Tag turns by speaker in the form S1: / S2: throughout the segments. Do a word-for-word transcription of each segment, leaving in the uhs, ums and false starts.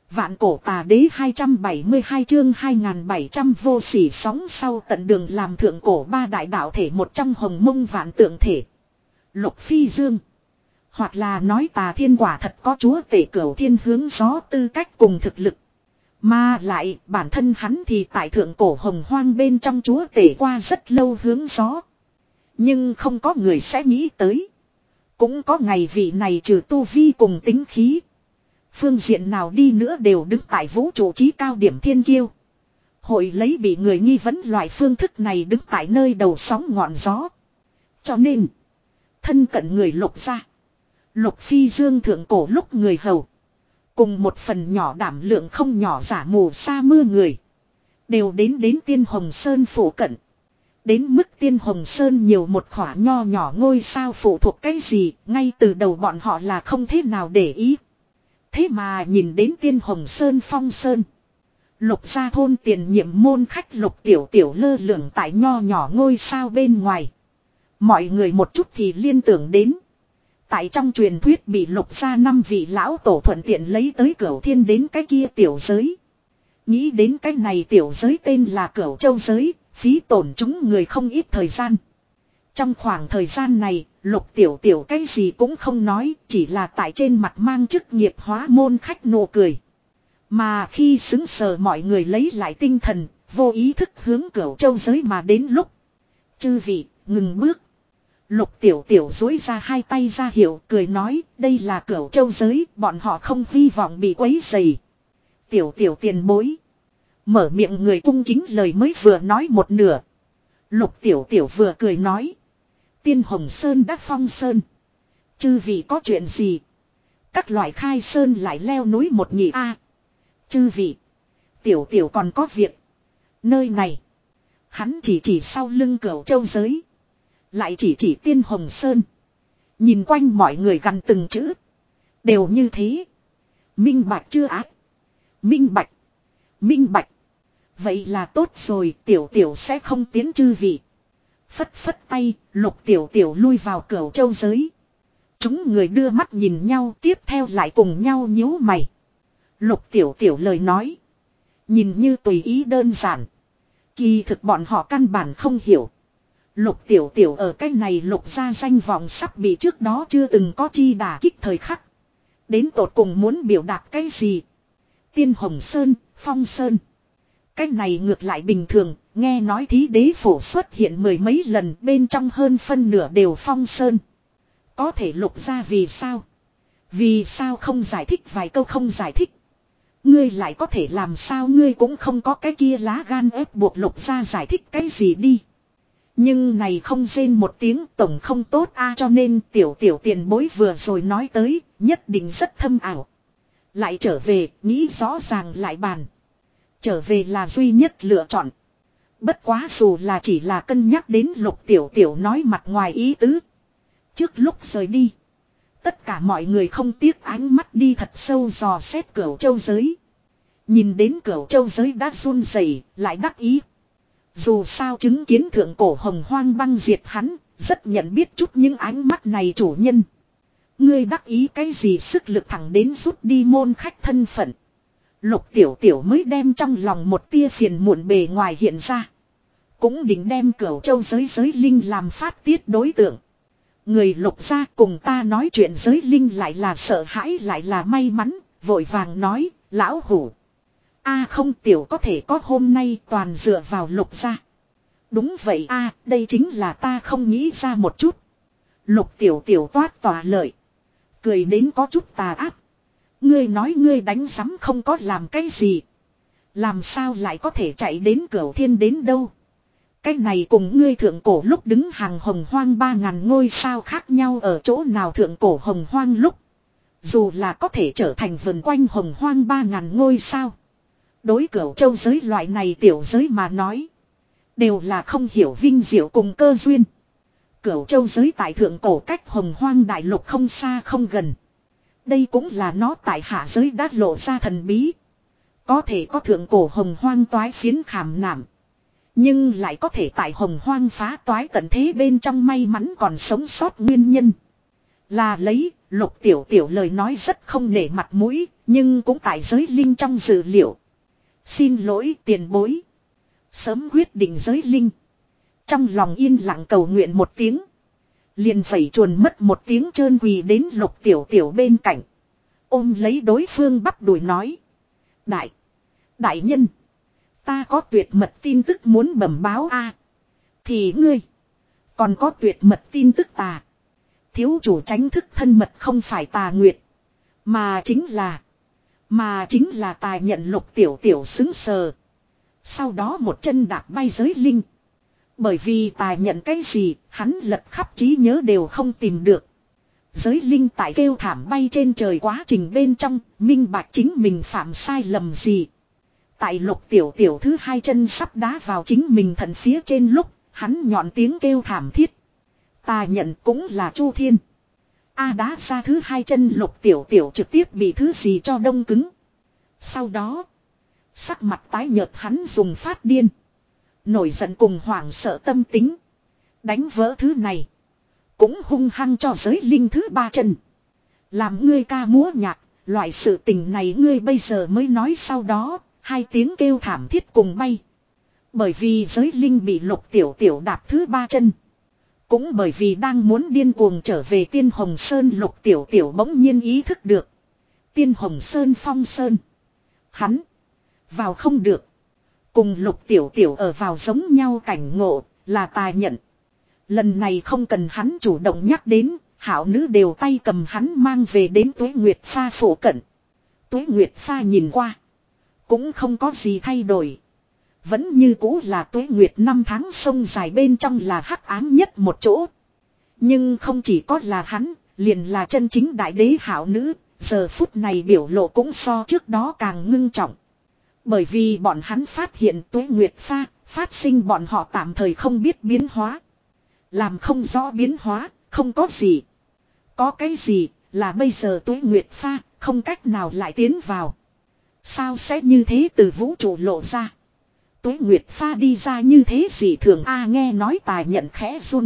S1: Vạn cổ tà đế hai trăm bảy mươi hai chương hai nghìn bảy trăm vô sỉ sóng sau tận đường làm thượng cổ ba đại đạo thể một trong hồng mông vạn tượng thể. Lục phi dương. Hoặc là nói tà thiên quả thật có chúa tể cửu thiên hướng gió tư cách cùng thực lực. Mà lại bản thân hắn thì tại thượng cổ hồng hoang bên trong chúa tể qua rất lâu hướng gió. Nhưng không có người sẽ nghĩ tới. Cũng có ngày vị này trừ tu vi cùng tính khí. Phương diện nào đi nữa đều đứng tại vũ trụ trí cao điểm thiên kiêu. Hội lấy bị người nghi vấn loại phương thức này đứng tại nơi đầu sóng ngọn gió. Cho nên, thân cận người Lục gia. Lục phi dương thượng cổ lúc người hầu. Cùng một phần nhỏ đảm lượng không nhỏ giả mù sa mưa người. Đều đến đến Tiên Hồng Sơn phủ cận. Đến mức Tiên Hồng Sơn nhiều một khỏa nho nhỏ ngôi sao phụ thuộc cái gì, ngay từ đầu bọn họ là không thế nào để ý. Thế mà nhìn đến Tiên Hồng Sơn phong sơn. Lục gia thôn tiền nhiệm môn khách Lục tiểu tiểu lơ lửng tại nho nhỏ ngôi sao bên ngoài. Mọi người một chút thì liên tưởng đến. Tại trong truyền thuyết bị Lục gia năm vị lão tổ thuận tiện lấy tới Cửu Thiên đến cái kia tiểu giới. Nghĩ đến cái này tiểu giới tên là Cửu Châu giới, phí tổn chúng người không ít thời gian. Trong khoảng thời gian này, Lục tiểu tiểu cái gì cũng không nói, chỉ là tại trên mặt mang chức nghiệp hóa môn khách nụ cười. Mà khi xứng sờ mọi người lấy lại tinh thần, vô ý thức hướng Cửu Châu giới mà đến lúc. Chư vị, ngừng bước. Lục tiểu tiểu duỗi ra hai tay ra hiệu cười nói, đây là Cửu Châu giới, bọn họ không hy vọng bị quấy rầy. Tiểu tiểu tiền bối. Mở miệng người cung kính lời mới vừa nói một nửa. Lục tiểu tiểu vừa cười nói. Tiên Hồng Sơn đã phong sơn. Chư vị có chuyện gì? Các loại khai sơn lại leo núi một nhị a. Chư vị. Tiểu tiểu còn có việc. Nơi này. Hắn chỉ chỉ sau lưng Cửu Châu giới. Lại chỉ chỉ Tiên Hồng Sơn. Nhìn quanh mọi người gần từng chữ. Đều như thế. Minh bạch chưa ác. Minh bạch. Minh bạch. Vậy là tốt rồi, tiểu tiểu sẽ không tiến chư vị. Phất phất tay, Lục tiểu tiểu lui vào Cửu Châu giới. Chúng người đưa mắt nhìn nhau, tiếp theo lại cùng nhau nhíu mày. Lục tiểu tiểu lời nói. Nhìn như tùy ý đơn giản. Kỳ thực bọn họ căn bản không hiểu. Lục tiểu tiểu ở cái này Lục gia danh vọng sắp bị trước đó chưa từng có chi đả kích thời khắc. Đến tột cùng muốn biểu đạt cái gì? Tiên Hồng Sơn, Phong Sơn. Cái này ngược lại bình thường, nghe nói thí đế phổ xuất hiện mười mấy lần bên trong hơn phân nửa đều Phong Sơn. Có thể Lục gia vì sao? Vì sao không giải thích vài câu không giải thích? Ngươi lại có thể làm sao ngươi cũng không có cái kia lá gan ép buộc Lục gia giải thích cái gì đi. Nhưng này không rên một tiếng tổng không tốt a, cho nên tiểu tiểu tiền bối vừa rồi nói tới, nhất định rất thâm ảo. Lại trở về, nghĩ rõ ràng lại bàn. Trở về là duy nhất lựa chọn. Bất quá dù là chỉ là cân nhắc đến Lục tiểu tiểu nói mặt ngoài ý tứ. Trước lúc rời đi, tất cả mọi người không tiếc ánh mắt đi thật sâu dò xét Cửu Châu giới. Nhìn đến Cửu Châu giới đã run rẩy, lại đắc ý. Dù sao chứng kiến thượng cổ hồng hoang băng diệt hắn, rất nhận biết chút những ánh mắt này chủ nhân. Ngươi đắc ý cái gì sức lực thẳng đến rút đi môn khách thân phận. Lục tiểu tiểu mới đem trong lòng một tia phiền muộn bề ngoài hiện ra. Cũng định đem Cửu Châu giới giới linh làm phát tiết đối tượng. Người Lục gia cùng ta nói chuyện giới linh lại là sợ hãi lại là may mắn, vội vàng nói, lão hủ. A không tiểu có thể có hôm nay toàn dựa vào Lục gia. Đúng vậy a, đây chính là ta không nghĩ ra một chút. Lục tiểu tiểu toát tỏa lợi. Cười đến có chút tà ác. Ngươi nói ngươi đánh sắm không có làm cái gì. Làm sao lại có thể chạy đến Cửu Thiên đến đâu. Cái này cùng ngươi thượng cổ lúc đứng hàng hồng hoang ba ngàn ngôi sao khác nhau ở chỗ nào thượng cổ hồng hoang lúc. Dù là có thể trở thành vần quanh hồng hoang ba ngàn ngôi sao. Đối Cửu Châu giới loại này tiểu giới mà nói. Đều là không hiểu vinh diệu cùng cơ duyên. Cửu Châu giới tại thượng cổ cách hồng hoang đại lục không xa không gần. Đây cũng là nó tại hạ giới đã lộ ra thần bí. Có thể có thượng cổ hồng hoang toái phiến khảm nạm. Nhưng lại có thể tại hồng hoang phá toái tận thế bên trong may mắn còn sống sót nguyên nhân. Là lấy, Lục Tiểu Tiểu lời nói rất không nể mặt mũi, nhưng cũng tại giới linh trong dự liệu. Xin lỗi tiền bối. Sớm quyết định giới linh. Trong lòng yên lặng cầu nguyện một tiếng. Liền phẩy chuồn mất một tiếng trơn quỳ đến Lục Tiểu Tiểu bên cạnh. Ôm lấy đối phương bắp đùi nói. Đại. Đại nhân. Ta có tuyệt mật tin tức muốn bẩm báo a. Thì ngươi. Còn có tuyệt mật tin tức tà. Thiếu chủ tránh thức thân mật không phải Tà Nguyệt. Mà chính là. Mà chính là Tài Nhận. Lục Tiểu Tiểu xứng sờ. Sau đó một chân đạp bay giới linh. Bởi vì Tài Nhận cái gì, hắn lật khắp trí nhớ đều không tìm được. Giới linh tại kêu thảm bay trên trời quá trình bên trong, minh bạch chính mình phạm sai lầm gì. Tại Lục Tiểu Tiểu thứ hai chân sắp đá vào chính mình thần phía trên lúc, hắn nhọn tiếng kêu thảm thiết. Tài Nhận cũng là Chu Thiên. A đá ra thứ hai chân Lục Tiểu Tiểu trực tiếp bị thứ gì cho đông cứng. Sau đó, sắc mặt tái nhợt hắn dùng phát điên. Nổi giận cùng hoảng sợ tâm tính. Đánh vỡ thứ này. Cũng hung hăng cho giới linh thứ ba chân. Làm ngươi ca múa nhạc, loại sự tình này ngươi bây giờ mới nói sau đó, hai tiếng kêu thảm thiết cùng bay. Bởi vì giới linh bị Lục Tiểu Tiểu đạp thứ ba chân. Cũng bởi vì đang muốn điên cuồng trở về Tiên Hồng Sơn, Lục Tiểu Tiểu bỗng nhiên ý thức được. Tiên Hồng Sơn phong sơn. Hắn. Vào không được. Cùng Lục Tiểu Tiểu ở vào giống nhau cảnh ngộ là Tài Nhận. Lần này không cần hắn chủ động nhắc đến. Hảo nữ đều tay cầm hắn mang về đến Tuế Nguyệt Pha phổ cận. Tuế Nguyệt Pha nhìn qua. Cũng không có gì thay đổi. Vẫn như cũ là Tuế Nguyệt năm tháng sông dài bên trong là hắc ám nhất một chỗ. Nhưng không chỉ có là hắn, liền là chân chính đại đế hảo nữ, giờ phút này biểu lộ cũng so trước đó càng ngưng trọng. Bởi vì bọn hắn phát hiện Tuế Nguyệt Pha, phát sinh bọn họ tạm thời không biết biến hóa. Làm không rõ biến hóa, không có gì. Có cái gì, là bây giờ Tuế Nguyệt Pha, không cách nào lại tiến vào. Sao sẽ như thế từ vũ trụ lộ ra? Tuế Nguyệt Pha đi ra như thế gì thường a nghe nói Tài Nhận khẽ run.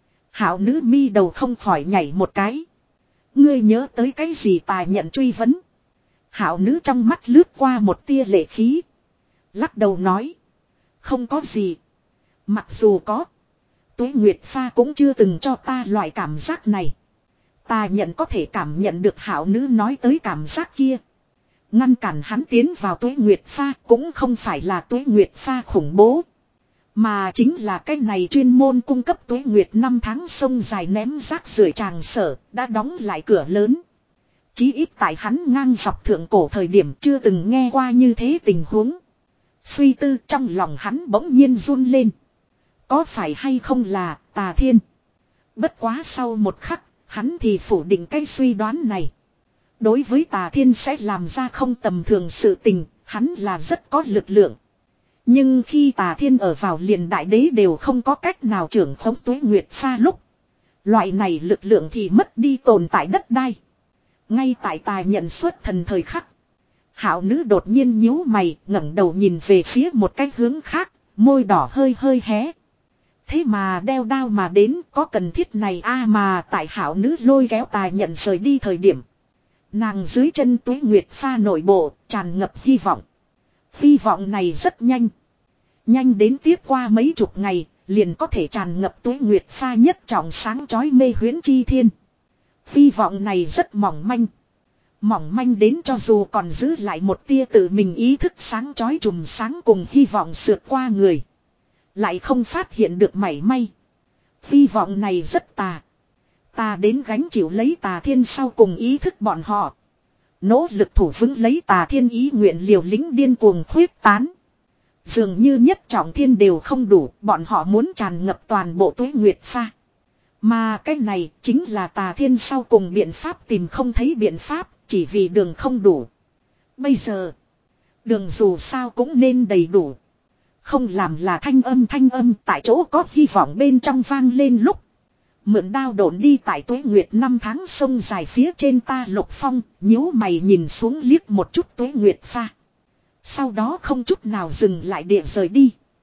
S1: Hảo nữ mi đầu không khỏi nhảy một cái. Ngươi nhớ tới cái gì Tài Nhận truy vấn. Hảo nữ trong mắt lướt qua một tia lệ khí. Lắc đầu nói. Không có gì. Mặc dù có. Tuế Nguyệt Pha cũng chưa từng cho ta loại cảm giác này. Tài Nhận có thể cảm nhận được hảo nữ nói tới cảm giác kia. Ngăn cản hắn tiến vào Tuế Nguyệt Pha cũng không phải là Tuế Nguyệt Pha khủng bố. Mà chính là cái này chuyên môn cung cấp Tuế Nguyệt năm tháng sông dài ném rác rưởi tràng sở đã đóng lại cửa lớn. Chí ít tại hắn ngang dọc thượng cổ thời điểm chưa từng nghe qua như thế tình huống. Suy tư trong lòng hắn bỗng nhiên run lên. Có phải hay không là Tà Thiên? Bất quá sau một khắc, hắn thì phủ định cái suy đoán này. Đối với Tà Thiên sẽ làm ra không tầm thường sự tình, hắn là rất có lực lượng. Nhưng khi Tà Thiên ở vào liền đại đế đều không có cách nào trưởng khống Tuế Nguyệt Pha lúc. Loại này lực lượng thì mất đi tồn tại đất đai. Ngay tại Tài Nhận xuất thần thời khắc. Hảo nữ đột nhiên nhíu mày ngẩng đầu nhìn về phía một cái hướng khác, môi đỏ hơi hơi hé. Thế mà đeo đao mà đến có cần thiết này a mà tại hảo nữ lôi kéo Tài Nhận rời đi thời điểm. Nàng dưới chân Tuế Nguyệt Pha nội bộ tràn ngập hy vọng. Hy vọng này rất nhanh. Nhanh đến tiếp qua mấy chục ngày liền có thể tràn ngập Tuế Nguyệt Pha nhất trọng sáng chói mê huyễn chi thiên. Hy vọng này rất mỏng manh. Mỏng manh đến cho dù còn giữ lại một tia tự mình ý thức sáng chói trùm sáng cùng hy vọng sượt qua người. Lại không phát hiện được mảy may. Hy vọng này rất tà. Tà đến gánh chịu lấy Tà Thiên sau cùng ý thức bọn họ. Nỗ lực thủ vững lấy Tà Thiên ý nguyện liều lĩnh điên cuồng khuyết tán. Dường như nhất trọng thiên đều không đủ, bọn họ muốn tràn ngập toàn bộ Tuế Nguyệt Pha. Mà cái này chính là Tà Thiên sau cùng biện pháp tìm không thấy biện pháp, chỉ vì đường không đủ. Bây giờ, đường dù sao cũng nên đầy đủ. Không làm là thanh âm thanh âm tại chỗ có hy vọng bên trong vang lên lúc. Mượn đao độn đi tại Tuế Nguyệt năm tháng sông dài phía trên ta Lục Phong, nhíu mày nhìn xuống liếc một chút Tuế Nguyệt Pha. Sau đó không chút nào dừng lại địa rời đi.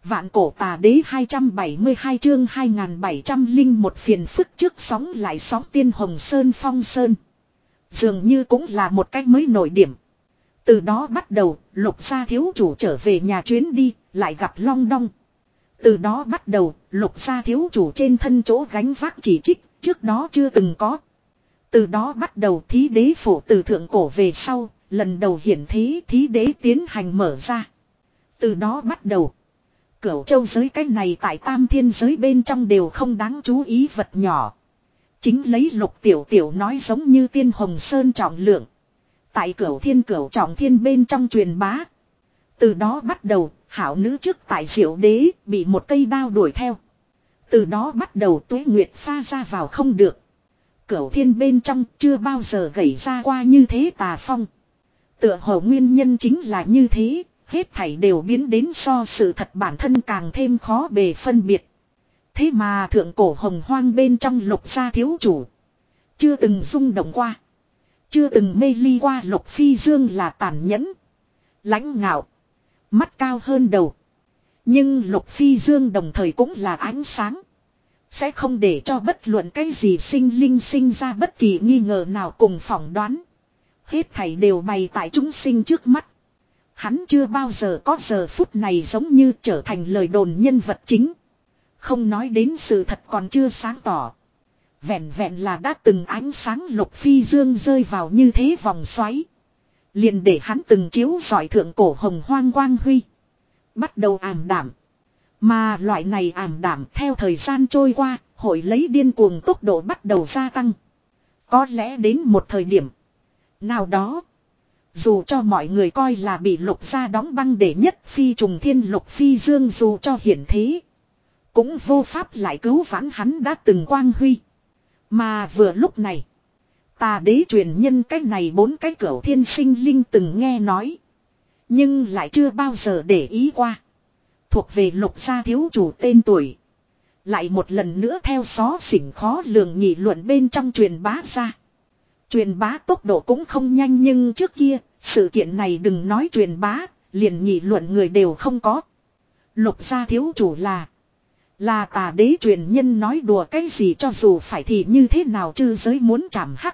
S1: Vạn cổ tà đế hai trăm bảy mươi hai chương hai nghìn bảy trăm linh một phiền phức trước sóng lại sóng tiên Hồng Sơn Phong Sơn. Dường như cũng là một cách mới nổi điểm. Từ đó bắt đầu, Lục gia thiếu chủ trở về nhà chuyến đi, lại gặp Long Đong. Từ đó bắt đầu, Lục gia thiếu chủ trên thân chỗ gánh vác chỉ trích, trước đó chưa từng có. Từ đó bắt đầu thí đế phủ từ thượng cổ về sau, lần đầu hiển thế thí đế tiến hành mở ra. Từ đó bắt đầu, Cửu Châu giới cái này tại tam thiên giới bên trong đều không đáng chú ý vật nhỏ. Chính lấy Lục Tiểu Tiểu nói giống như tiên Hồng Sơn trọng lượng. Tại Cửu Thiên Cửu Trọng Thiên bên trong truyền bá. Từ đó bắt đầu, hảo nữ trước tại Diệu Đế bị một cây đao đuổi theo. Từ đó bắt đầu Tuế Nguyệt pha ra vào không được. Cửu Thiên bên trong chưa bao giờ gảy ra qua như thế tà phong. Tựa hồ nguyên nhân chính là như thế, hết thảy đều biến đến so sự thật bản thân càng thêm khó bề phân biệt. Thế mà thượng cổ hồng hoang bên trong Lục gia thiếu chủ chưa từng rung động qua, chưa từng mê ly qua. Lục Phi Dương là tàn nhẫn, lãnh ngạo, mắt cao hơn đầu. Nhưng Lục Phi Dương đồng thời cũng là ánh sáng, sẽ không để cho bất luận cái gì sinh linh sinh ra bất kỳ nghi ngờ nào cùng phỏng đoán. Hết thảy đều bày tại chúng sinh trước mắt. Hắn chưa bao giờ có giờ phút này giống như trở thành lời đồn nhân vật chính. Không nói đến sự thật còn chưa sáng tỏ. Vẹn vẹn là đã từng ánh sáng Lục Phi Dương rơi vào như thế vòng xoáy. Liền để hắn từng chiếu rọi thượng cổ hồng hoang quang huy. Bắt đầu ảm đảm. Mà loại này ảm đảm theo thời gian trôi qua, hội lấy điên cuồng tốc độ bắt đầu gia tăng. Có lẽ đến một thời điểm nào đó, dù cho mọi người coi là bị Lục gia đóng băng để nhất phi trùng thiên Lục Phi Dương dù cho hiển thế, cũng vô pháp lại cứu vãn hắn đã từng quang huy. Mà vừa lúc này, tà đế truyền nhân cái này bốn cái cửu thiên sinh linh từng nghe nói, nhưng lại chưa bao giờ để ý qua. Thuộc về Lục gia thiếu chủ tên tuổi, lại một lần nữa theo xó xỉnh khó lường nghị luận bên trong truyền bá ra. Truyền bá tốc độ cũng không nhanh, nhưng trước kia, sự kiện này đừng nói truyền bá, liền nghị luận người đều không có. Lục gia thiếu chủ là Là tà đế truyền nhân, nói đùa cái gì, cho dù phải thì như thế nào chư giới muốn chảm hắc.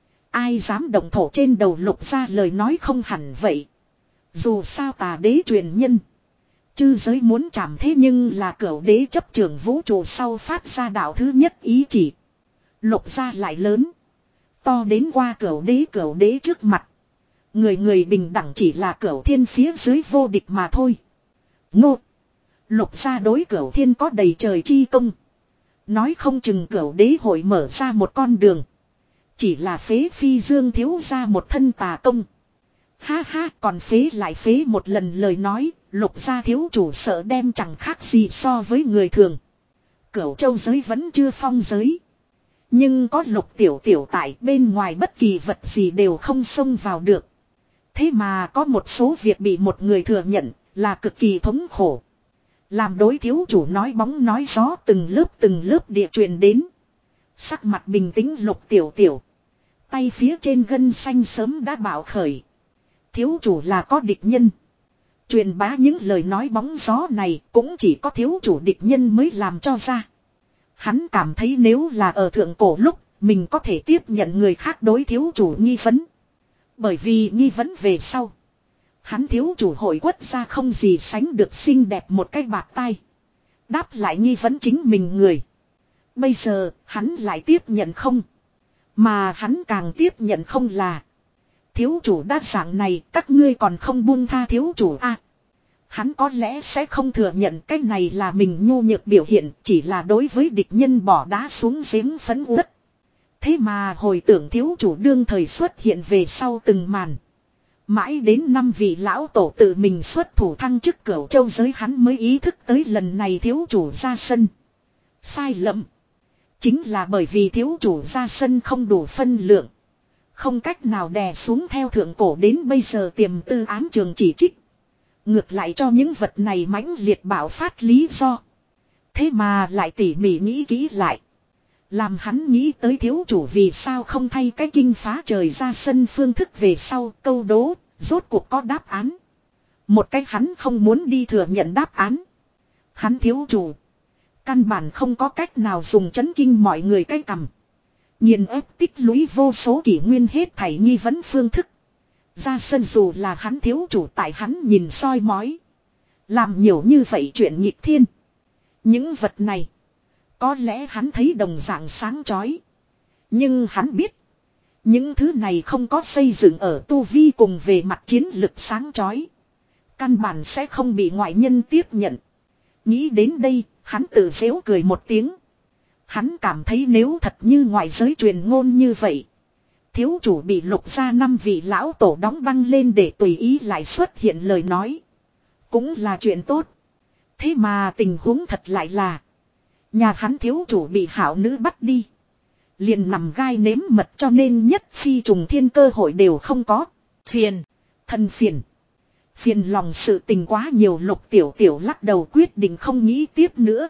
S1: Ai dám động thổ trên đầu Lục gia, lời nói không hẳn vậy. Dù sao tà đế truyền nhân, chư giới muốn chảm thế nhưng là cửu đế chấp trưởng vũ trụ sau phát ra đạo thứ nhất ý chỉ. Lục gia lại lớn, to đến qua cửu đế cửu đế trước mặt. Người người bình đẳng, chỉ là cửu thiên phía dưới vô địch mà thôi. Ngô! Lục gia đối cửu thiên có đầy trời chi công. Nói không chừng cửu đế hội mở ra một con đường. Chỉ là phế Phi Dương thiếu ra một thân tà công. Ha ha, còn phế lại phế một lần lời nói, Lục gia thiếu chủ sợ đem chẳng khác gì so với người thường. Cửu Châu giới vẫn chưa phong giới. Nhưng có Lục Tiểu Tiểu tại, bên ngoài bất kỳ vật gì đều không xông vào được. Thế mà có một số việc bị một người thừa nhận là cực kỳ thống khổ. Làm đối thiếu chủ nói bóng nói gió từng lớp từng lớp địa truyền đến. Sắc mặt bình tĩnh Lục Tiểu Tiểu, tay phía trên gân xanh sớm đã bạo khởi. Thiếu chủ là có địch nhân. Truyền bá những lời nói bóng gió này cũng chỉ có thiếu chủ địch nhân mới làm cho ra. Hắn cảm thấy nếu là ở thượng cổ lúc, mình có thể tiếp nhận người khác đối thiếu chủ nghi vấn. Bởi vì nghi vấn về sau, hắn thiếu chủ hội quất ra không gì sánh được xinh đẹp một cái bạc tai. Đáp lại nghi vấn chính mình người. Bây giờ, hắn lại tiếp nhận không. Mà hắn càng tiếp nhận không là: thiếu chủ đa dạng này, các ngươi còn không buông tha thiếu chủ a? À, hắn có lẽ sẽ không thừa nhận cái này là mình nhu nhược biểu hiện, chỉ là đối với địch nhân bỏ đá xuống giếng phấn uất. Thế mà hồi tưởng thiếu chủ đương thời xuất hiện về sau từng màn. Mãi đến năm vị lão tổ tự mình xuất thủ thăng chức Cửu Châu giới, hắn mới ý thức tới lần này thiếu chủ ra sân sai lầm. Chính là bởi vì thiếu chủ ra sân không đủ phân lượng, không cách nào đè xuống theo thượng cổ đến bây giờ tiềm tư ám trường chỉ trích. Ngược lại cho những vật này mãnh liệt bạo phát lý do. Thế mà lại tỉ mỉ nghĩ kỹ lại, làm hắn nghĩ tới thiếu chủ vì sao không thay cái kinh phá trời ra sân phương thức về sau câu đố, rốt cuộc có đáp án. Một cái hắn không muốn đi thừa nhận đáp án. Hắn thiếu chủ. Căn bản không có cách nào dùng chấn kinh mọi người cái cằm. Nghiền ép tích lũy vô số kỷ nguyên hết thảy nghi vấn phương thức. Ra sân dù là hắn thiếu chủ tại hắn nhìn soi mói. Làm nhiều như vậy chuyện nghịch thiên. Những vật này. Có lẽ hắn thấy đồng dạng sáng chói. Nhưng hắn biết. Những thứ này không có xây dựng ở tu vi cùng về mặt chiến lực sáng chói. Căn bản sẽ không bị ngoại nhân tiếp nhận. Nghĩ đến đây, hắn tự giễu cười một tiếng. Hắn cảm thấy nếu thật như ngoại giới truyền ngôn như vậy. Thiếu chủ bị lục ra năm vị lão tổ đóng băng lên để tùy ý lại xuất hiện lời nói. Cũng là chuyện tốt. Thế mà tình huống thật lại là. Nhà hắn thiếu chủ bị hảo nữ bắt đi. Liền nằm gai nếm mật cho nên nhất phi trùng thiên cơ hội đều không có. Phiền. Thân phiền. Phiền lòng sự tình quá nhiều Lục Tiểu Tiểu lắc đầu quyết định không nghĩ tiếp nữa.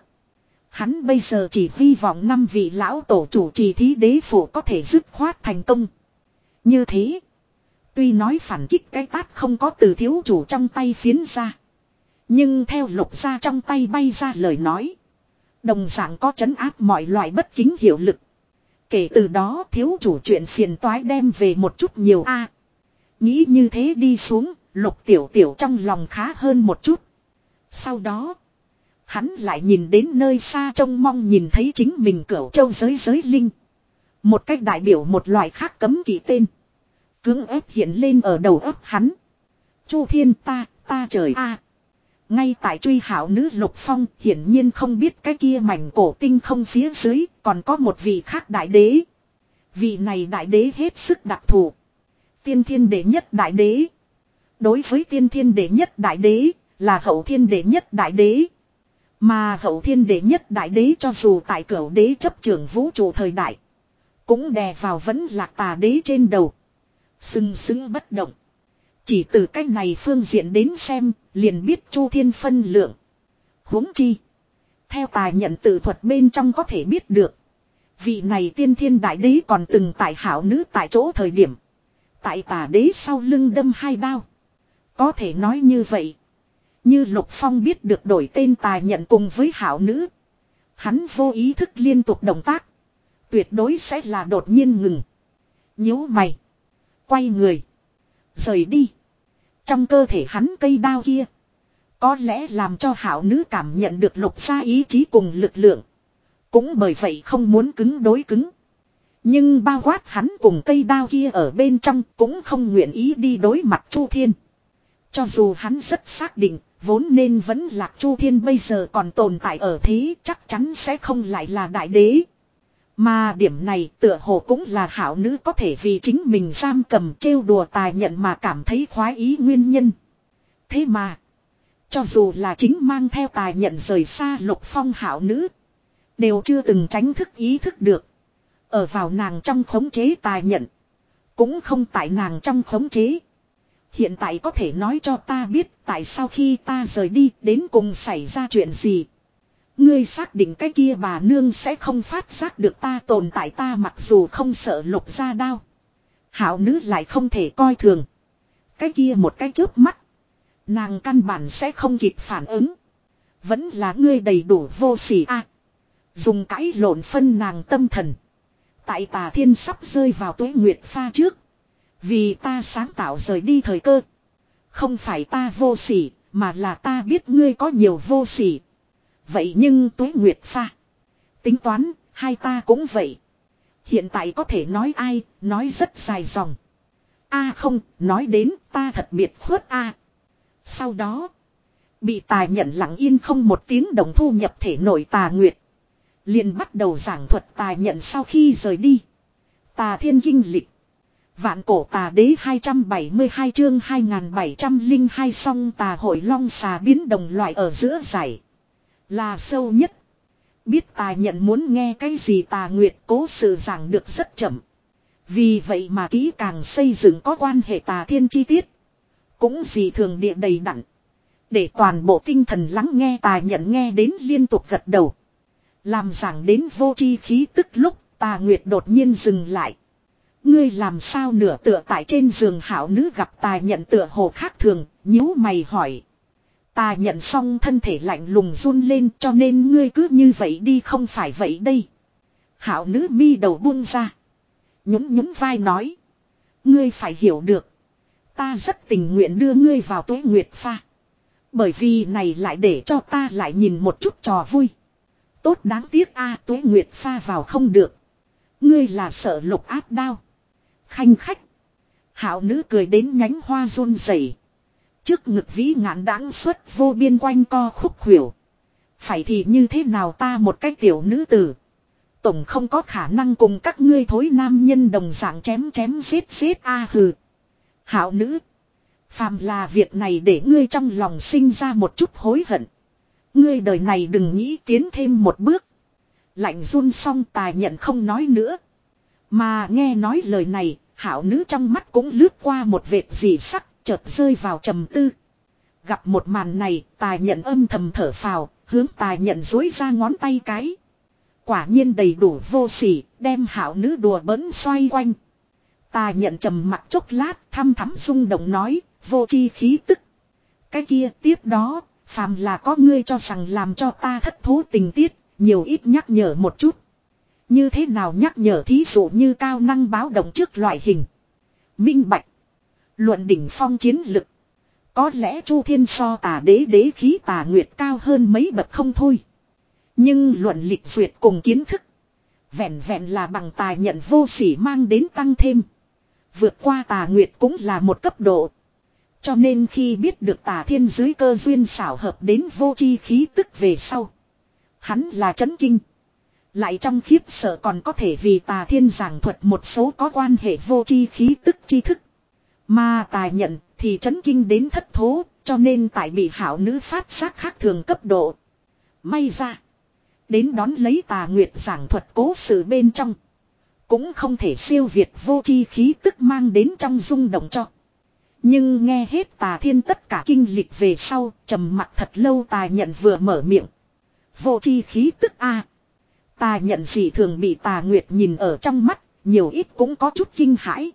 S1: Hắn bây giờ chỉ hy vọng năm vị lão tổ chủ trì thí đế phủ có thể dứt khoát thành công. Như thế. Tuy nói phản kích cái tát không có từ thiếu chủ trong tay phiến ra. Nhưng theo lục ra trong tay bay ra lời nói. Đồng dạng có trấn áp mọi loại bất kính hiệu lực. Kể từ đó thiếu chủ chuyện phiền toái đem về một chút nhiều a. Nghĩ như thế đi xuống, Lục Tiểu Tiểu trong lòng khá hơn một chút. Sau đó, hắn lại nhìn đến nơi xa trông mong nhìn thấy chính mình Cửu Châu giới giới linh. Một cách đại biểu một loại khác cấm kỵ tên. Cưỡng ép hiện lên ở đầu óc hắn. Chu Thiên ta, ta trời a. Ngay tại truy hảo nữ Lục Phong hiển nhiên không biết cái kia mảnh cổ tinh không phía dưới còn có một vị khác đại đế. Vị này đại đế hết sức đặc thù. Tiên thiên đệ nhất đại đế. Đối với tiên thiên đệ nhất đại đế là hậu thiên đệ nhất đại đế. Mà hậu thiên đệ nhất đại đế cho dù tại cửu đế chấp trưởng vũ trụ thời đại. Cũng đè vào vẫn lạc tà đế trên đầu. Sừng sững bất động. Chỉ từ cách này phương diện đến xem, liền biết Chu Thiên phân lượng. Huống chi. Theo tài nhận tự thuật bên trong có thể biết được. Vị này tiên thiên đại đế còn từng tại hảo nữ tại chỗ thời điểm. Tại tà đế sau lưng đâm hai đao. Có thể nói như vậy. Như Lục Phong biết được đổi tên tài nhận cùng với hảo nữ. Hắn vô ý thức liên tục động tác. Tuyệt đối sẽ là đột nhiên ngừng. Nhíu mày. Quay người. Rời đi. Trong cơ thể hắn cây đao kia. Có lẽ làm cho hảo nữ cảm nhận được Lục gia ý chí cùng lực lượng. Cũng bởi vậy không muốn cứng đối cứng. Nhưng bao quát hắn cùng cây đao kia ở bên trong cũng không nguyện ý đi đối mặt Chu Thiên. Cho dù hắn rất xác định, vốn nên vẫn lạc Chu Thiên bây giờ còn tồn tại ở thế chắc chắn sẽ không lại là đại đế. Mà điểm này tựa hồ cũng là hảo nữ có thể vì chính mình giam cầm trêu đùa tài nhận mà cảm thấy khoái ý nguyên nhân. Thế mà, cho dù là chính mang theo tài nhận rời xa Lục Phong hảo nữ, đều chưa từng tránh thức ý thức được. Ở vào nàng trong khống chế tài nhận, cũng không tại nàng trong khống chế. Hiện tại có thể nói cho ta biết tại sao khi ta rời đi đến cùng xảy ra chuyện gì. Ngươi xác định cái kia bà nương sẽ không phát giác được ta tồn tại ta mặc dù không sợ Lục ra đao. Hảo nữ lại không thể coi thường. Cái kia một cái chớp mắt. Nàng căn bản sẽ không kịp phản ứng. Vẫn là ngươi đầy đủ vô sỉ a. Dùng cãi lộn phân nàng tâm thần. Tại tà thiên sắp rơi vào tuế nguyệt pha trước. Vì ta sáng tạo rời đi thời cơ. Không phải ta vô sỉ, mà là ta biết ngươi có nhiều vô sỉ. Vậy nhưng tuế nguyệt pha. Tính toán, hai ta cũng vậy. Hiện tại có thể nói ai, nói rất dài dòng. A không, nói đến ta thật biệt khuất a. Sau đó, bị tài nhận lặng yên không một tiếng đồng thu nhập thể nội tà nguyệt. Liền bắt đầu giảng thuật tài nhận sau khi rời đi. Tà thiên kinh lịch. Vạn cổ tà đế hai trăm bảy mươi hai chương hai nghìn bảy trăm lẻ hai song tà hội long xà biến đồng loại ở giữa giải. Là sâu nhất. Biết tài nhận muốn nghe cái gì tà nguyệt cố sự giảng được rất chậm. Vì vậy mà kỹ càng xây dựng có quan hệ tà thiên chi tiết. Cũng gì thường địa đầy đặn. Để toàn bộ tinh thần lắng nghe tài nhận nghe đến liên tục gật đầu. Làm giảng đến vô chi khí tức lúc tà nguyệt đột nhiên dừng lại. Ngươi làm sao nửa tựa tại trên giường hảo nữ gặp tài nhận tựa hồ khác thường, nhíu mày hỏi. Tà nhận xong thân thể lạnh lùng run lên, cho nên ngươi cứ như vậy đi không phải vậy đây. Hảo nữ mi đầu buông ra. Nhún nhún vai nói. Ngươi phải hiểu được. Ta rất tình nguyện đưa ngươi vào Tuế Nguyệt Pha. Bởi vì này lại để cho ta lại nhìn một chút trò vui. Tốt đáng tiếc a, Tuế Nguyệt Pha vào không được. Ngươi là sợ lục áp đao. Khanh khách. Hảo nữ cười đến nhánh hoa run rẩy. Trước ngực vĩ ngạn đãng xuất vô biên quanh co khúc khuỷu. Phải thì như thế nào ta một cái tiểu nữ tử. Tổng không có khả năng cùng các ngươi thối nam nhân đồng dạng chém chém giết giết a hừ. Hảo nữ. Phàm là việc này để ngươi trong lòng sinh ra một chút hối hận. Ngươi đời này đừng nghĩ tiến thêm một bước. Lạnh run xong Tà nhận không nói nữa. Mà nghe nói lời này, hảo nữ trong mắt cũng lướt qua một vệt dị sắc, chợt rơi vào trầm tư. Gặp một màn này, Tà nhận âm thầm thở phào, hướng Tà nhận dối ra ngón tay cái. Quả nhiên đầy đủ vô sỉ, đem hảo nữ đùa bỡn xoay quanh. Tà nhận trầm mặt chốc lát, thăm thắm rung động nói, vô chi khí tức. Cái kia tiếp đó, phàm là có ngươi cho rằng làm cho ta thất thố tình tiết, nhiều ít nhắc nhở một chút. Như thế nào nhắc nhở thí dụ như cao năng báo động trước loại hình. Minh bạch. Luận đỉnh phong chiến lực. Có lẽ Chu Thiên so Tà đế đế khí Tà Nguyệt cao hơn mấy bậc không thôi. Nhưng luận lịch duyệt cùng kiến thức. Vẹn vẹn là bằng Tà nhận vô sỉ mang đến tăng thêm. Vượt qua Tà Nguyệt cũng là một cấp độ. Cho nên khi biết được Tà Thiên dưới cơ duyên xảo hợp đến vô chi khí tức về sau. Hắn là chấn kinh. Lại trong khiếp sợ còn có thể vì Tà Thiên giảng thuật một số có quan hệ vô chi khí tức tri thức. Mà Tà nhận thì chấn kinh đến thất thố, cho nên tại bị hảo nữ phát giác khác thường cấp độ. May ra. Đến đón lấy Tà Nguyệt giảng thuật cố sự bên trong. Cũng không thể siêu việt vô chi khí tức mang đến trong rung động cho. Nhưng nghe hết Tà Thiên tất cả kinh lịch về sau, trầm mặc thật lâu Tà nhận vừa mở miệng. Vô chi khí tức a. Tà nhận gì thường bị Tà Nguyệt nhìn ở trong mắt, nhiều ít cũng có chút kinh hãi.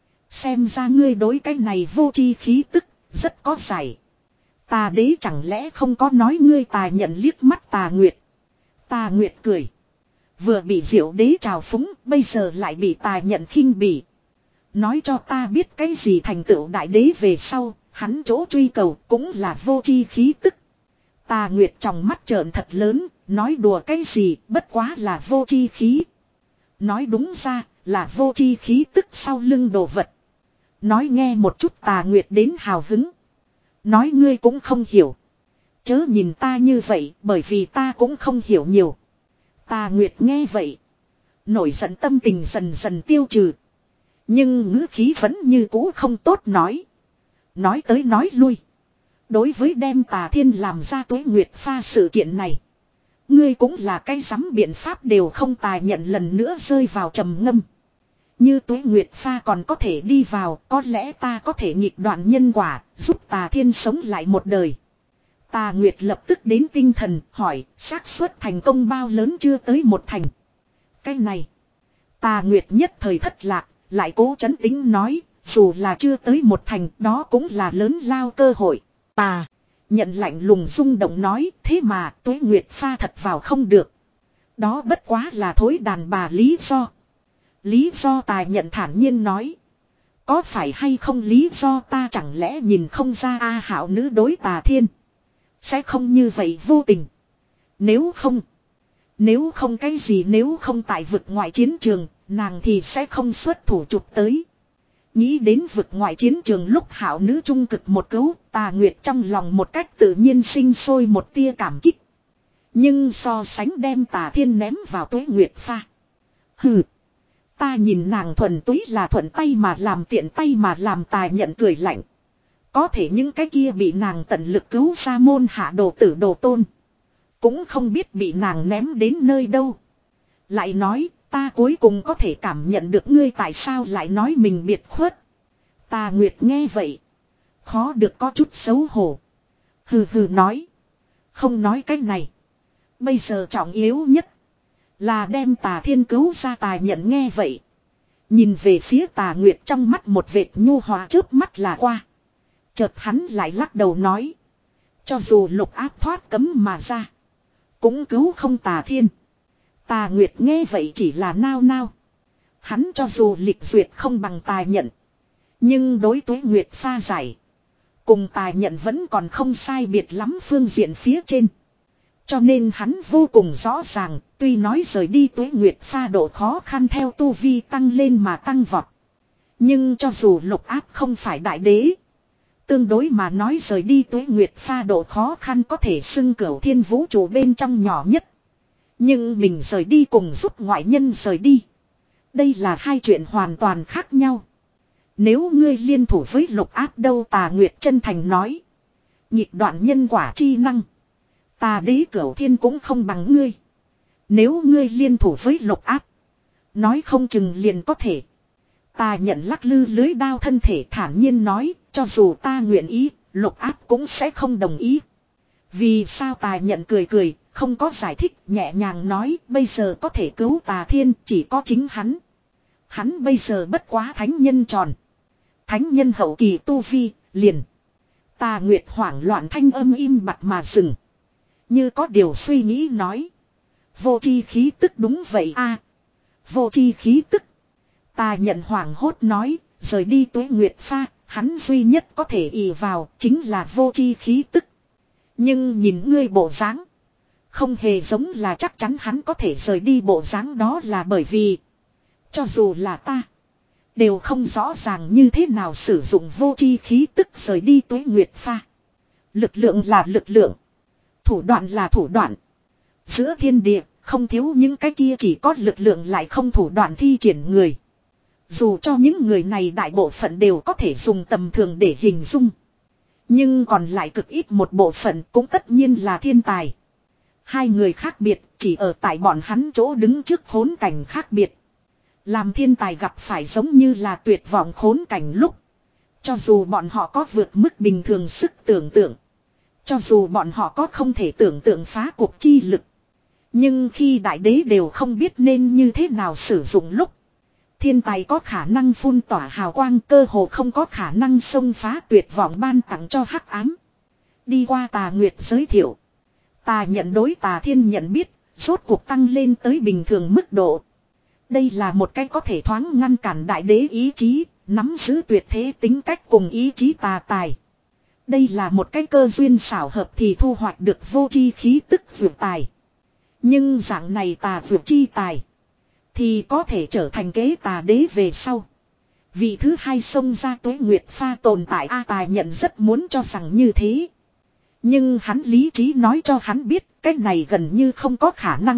S1: Xem ra ngươi đối cái này vô chi khí tức, rất có giải. Tà đế chẳng lẽ không có nói ngươi Tà nhận liếc mắt Tà Nguyệt. Tà Nguyệt cười. Vừa bị Diệu đế trào phúng, bây giờ lại bị Tà nhận khinh bỉ. Nói cho ta biết cái gì thành tựu đại đế về sau, hắn chỗ truy cầu cũng là vô chi khí tức. Tà Nguyệt trong mắt trợn thật lớn, nói đùa cái gì, bất quá là vô chi khí. Nói đúng ra, là vô chi khí tức sau lưng đồ vật. Nói nghe một chút Tà Nguyệt đến hào hứng. Nói ngươi cũng không hiểu. Chớ nhìn ta như vậy, bởi vì ta cũng không hiểu nhiều. Tà Nguyệt nghe vậy. Nổi giận tâm tình dần dần tiêu trừ. Nhưng ngữ khí vẫn như cũ không tốt nói. Nói tới nói lui. Đối với đem Tà Thiên làm ra Tuế Nguyệt Pha sự kiện này. Ngươi cũng là cái rắm biện pháp đều không. Tà nhận lần nữa rơi vào trầm ngâm. Như Tuế Nguyệt Pha còn có thể đi vào, có lẽ ta có thể nghịch đoạn nhân quả, giúp Tà Thiên sống lại một đời. Tà Nguyệt lập tức đến tinh thần, hỏi, xác suất thành công bao lớn chưa tới một thành. Cái này. Tà Nguyệt nhất thời thất lạc, lại cố chấn tĩnh nói, dù là chưa tới một thành, đó cũng là lớn lao cơ hội. Tà. Nhận lạnh lùng rung động nói, thế mà Tuế Nguyệt Pha thật vào không được. Đó bất quá là thối đàn bà lý do. Lý do Tà nhận thản nhiên nói. Có phải hay không lý do ta chẳng lẽ nhìn không ra a hảo nữ đối Tà Thiên. Sẽ không như vậy vô tình. Nếu không. Nếu không cái gì nếu không tại vực ngoại chiến trường, nàng thì sẽ không xuất thủ chụp tới. Nghĩ đến vực ngoại chiến trường lúc hảo nữ trung cực một cứu, Tà Nguyệt trong lòng một cách tự nhiên sinh sôi một tia cảm kích. Nhưng so sánh đem Tà Thiên ném vào Tuế Nguyệt Pha. Hừ. Ta nhìn nàng thuần túy là thuận tay mà làm tiện tay mà làm. Tà nhận cười lạnh. Có thể những cái kia bị nàng tận lực cứu ra môn hạ đồ tử đồ tôn. Cũng không biết bị nàng ném đến nơi đâu. Lại nói ta cuối cùng có thể cảm nhận được ngươi tại sao lại nói mình biệt khuất. Tà Nguyệt nghe vậy. Khó được có chút xấu hổ. Hừ hừ nói. Không nói cái này. Bây giờ trọng yếu nhất. Là đem Tà Thiên cứu ra. Tà nhận nghe vậy. Nhìn về phía Tà Nguyệt trong mắt một vệt nhu hòa chớp mắt là qua. Chợt hắn lại lắc đầu nói. Cho dù lục áp thoát cấm mà ra. Cũng cứu không Tà Thiên. Tà Nguyệt nghe vậy chỉ là nao nao. Hắn cho dù lịch duyệt không bằng Tài Nhận. Nhưng đối Tuế Nguyệt pha giải. Cùng Tài Nhận vẫn còn không sai biệt lắm phương diện phía trên. Cho nên hắn vô cùng rõ ràng. Tuy nói rời đi Tuế Nguyệt pha độ khó khăn theo tu vi tăng lên mà tăng vọt. Nhưng cho dù lục áp không phải đại đế. Tương đối mà nói rời đi Tuế Nguyệt pha độ khó khăn có thể xưng cửu thiên vũ trụ bên trong nhỏ nhất. Nhưng mình rời đi cùng giúp ngoại nhân rời đi. Đây là hai chuyện hoàn toàn khác nhau. Nếu ngươi liên thủ với lục áp đâu, Tà Nguyệt chân thành nói. Nhịp đoạn nhân quả chi năng. Tà đế cửu thiên cũng không bằng ngươi. Nếu ngươi liên thủ với lục áp. Nói không chừng liền có thể. Ta nhận lắc lư lưới đao thân thể thản nhiên nói. Cho dù ta nguyện ý, lục áp cũng sẽ không đồng ý. Vì sao Tà nhận cười cười, không có giải thích, nhẹ nhàng nói. Bây giờ có thể cứu Tà Thiên chỉ có chính hắn. Hắn bây giờ bất quá thánh nhân tròn. Thánh nhân hậu kỳ tu vi, liền. Tà Nguyệt hoảng loạn thanh âm im bặt mà dừng. Như có điều suy nghĩ nói. Vô chi khí tức đúng vậy a. Vô chi khí tức. Tà nhận hoảng hốt nói, rời đi Tuế Nguyệt pha, hắn duy nhất có thể ỷ vào chính là vô chi khí tức. Nhưng nhìn ngươi bộ dáng, không hề giống là chắc chắn hắn có thể rời đi bộ dáng, đó là bởi vì cho dù là ta đều không rõ ràng như thế nào sử dụng vô chi khí tức rời đi Tuế Nguyệt pha. Lực lượng là lực lượng, thủ đoạn là thủ đoạn. Giữa thiên địa không thiếu những cái kia chỉ có lực lượng lại không thủ đoạn thi triển người. Dù cho những người này đại bộ phận đều có thể dùng tầm thường để hình dung. Nhưng còn lại cực ít một bộ phận cũng tất nhiên là thiên tài. Hai người khác biệt chỉ ở tại bọn hắn chỗ đứng trước khốn cảnh khác biệt. Làm thiên tài gặp phải giống như là tuyệt vọng khốn cảnh lúc. Cho dù bọn họ có vượt mức bình thường sức tưởng tượng. Cho dù bọn họ có không thể tưởng tượng phá cuộc chi lực. Nhưng khi đại đế đều không biết nên như thế nào sử dụng lúc. Thiên tài có khả năng phun tỏa hào quang, cơ hồ không có khả năng xông phá tuyệt vọng ban tặng cho hắc ám. Đi qua Tà Nguyệt giới thiệu. Tà nhận đối Tà Thiên nhận biết, rốt cuộc tăng lên tới bình thường mức độ. Đây là một cái có thể thoáng ngăn cản đại đế ý chí, nắm giữ tuyệt thế tính cách cùng ý chí tà tài. Đây là một cái cơ duyên xảo hợp thì thu hoạch được vô chi khí tức vượt tài. Nhưng dạng này tà vượt chi tài thì có thể trở thành kế tà đế về sau. Vị thứ hai xông ra Tuế Nguyệt pha tồn tại A Tài nhận rất muốn cho rằng như thế. Nhưng hắn lý trí nói cho hắn biết cái này gần như không có khả năng.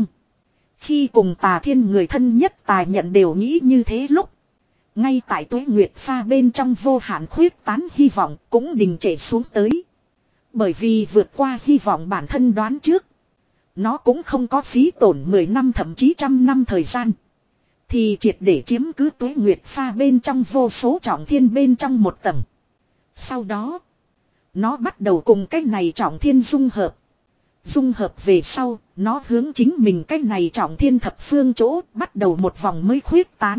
S1: Khi cùng Tà Thiên người thân nhất Tài nhận đều nghĩ như thế lúc. Ngay tại Tuế Nguyệt pha bên trong vô hạn khuyết tán hy vọng cũng đình trệ xuống tới. Bởi vì vượt qua hy vọng bản thân đoán trước. Nó cũng không có phí tổn mười năm thậm chí trăm năm thời gian. Thì triệt để chiếm cứ Tuế Nguyệt pha bên trong vô số trọng thiên bên trong một tầng. Sau đó, nó bắt đầu cùng cái này trọng thiên dung hợp. Dung hợp về sau, nó hướng chính mình cái này trọng thiên thập phương chỗ bắt đầu một vòng mới khuyết tán.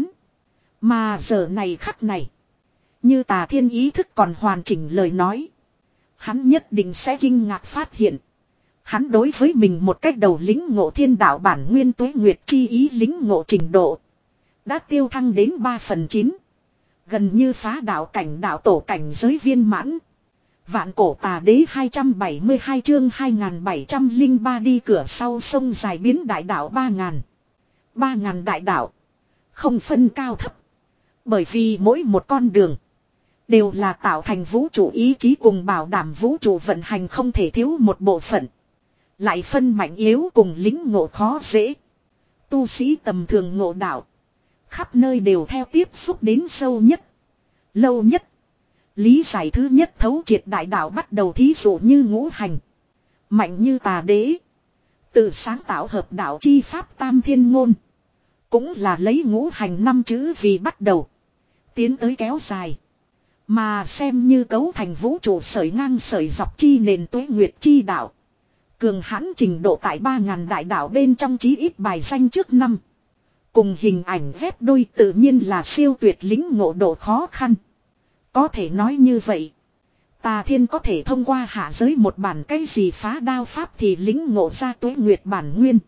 S1: Mà giờ này khắc này, như Tà Thiên ý thức còn hoàn chỉnh lời nói. Hắn nhất định sẽ kinh ngạc phát hiện. Hắn đối với mình một cách đầu lính ngộ thiên đạo bản nguyên Tuế Nguyệt chi ý lính ngộ trình độ. Đã tiêu thăng đến ba phần chín. Gần như phá đạo cảnh đạo tổ cảnh giới viên mãn. Vạn cổ tà đế hai trăm bảy mươi hai chương hai nghìn bảy trăm lẻ ba đi cửa sau sông dài biến đại đạo ba ngàn. ba ngàn đại đạo. Không phân cao thấp. Bởi vì mỗi một con đường. Đều là tạo thành vũ trụ ý chí cùng bảo đảm vũ trụ vận hành không thể thiếu một bộ phận. Lại phân mạnh yếu cùng lính ngộ khó dễ. Tu sĩ tầm thường ngộ đạo. Khắp nơi đều theo tiếp xúc đến sâu nhất. Lâu nhất. Lý giải thứ nhất thấu triệt đại đạo bắt đầu thí dụ như ngũ hành. Mạnh như Tà đế. Tự sáng tạo hợp đạo chi pháp tam thiên ngôn. Cũng là lấy ngũ hành năm chữ vì bắt đầu. Tiến tới kéo dài. Mà xem như cấu thành vũ trụ sởi ngang sởi dọc chi nền Tuế Nguyệt chi đạo. Cường hãn trình độ tại ba ngàn đại đạo bên trong chí ít bài danh trước năm. Cùng hình ảnh ghép đôi tự nhiên là siêu tuyệt lính ngộ độ khó khăn. Có thể nói như vậy. Tà Thiên có thể thông qua hạ giới một bản cái gì phá đao pháp thì lĩnh ngộ ra Tuế Nguyệt bản nguyên.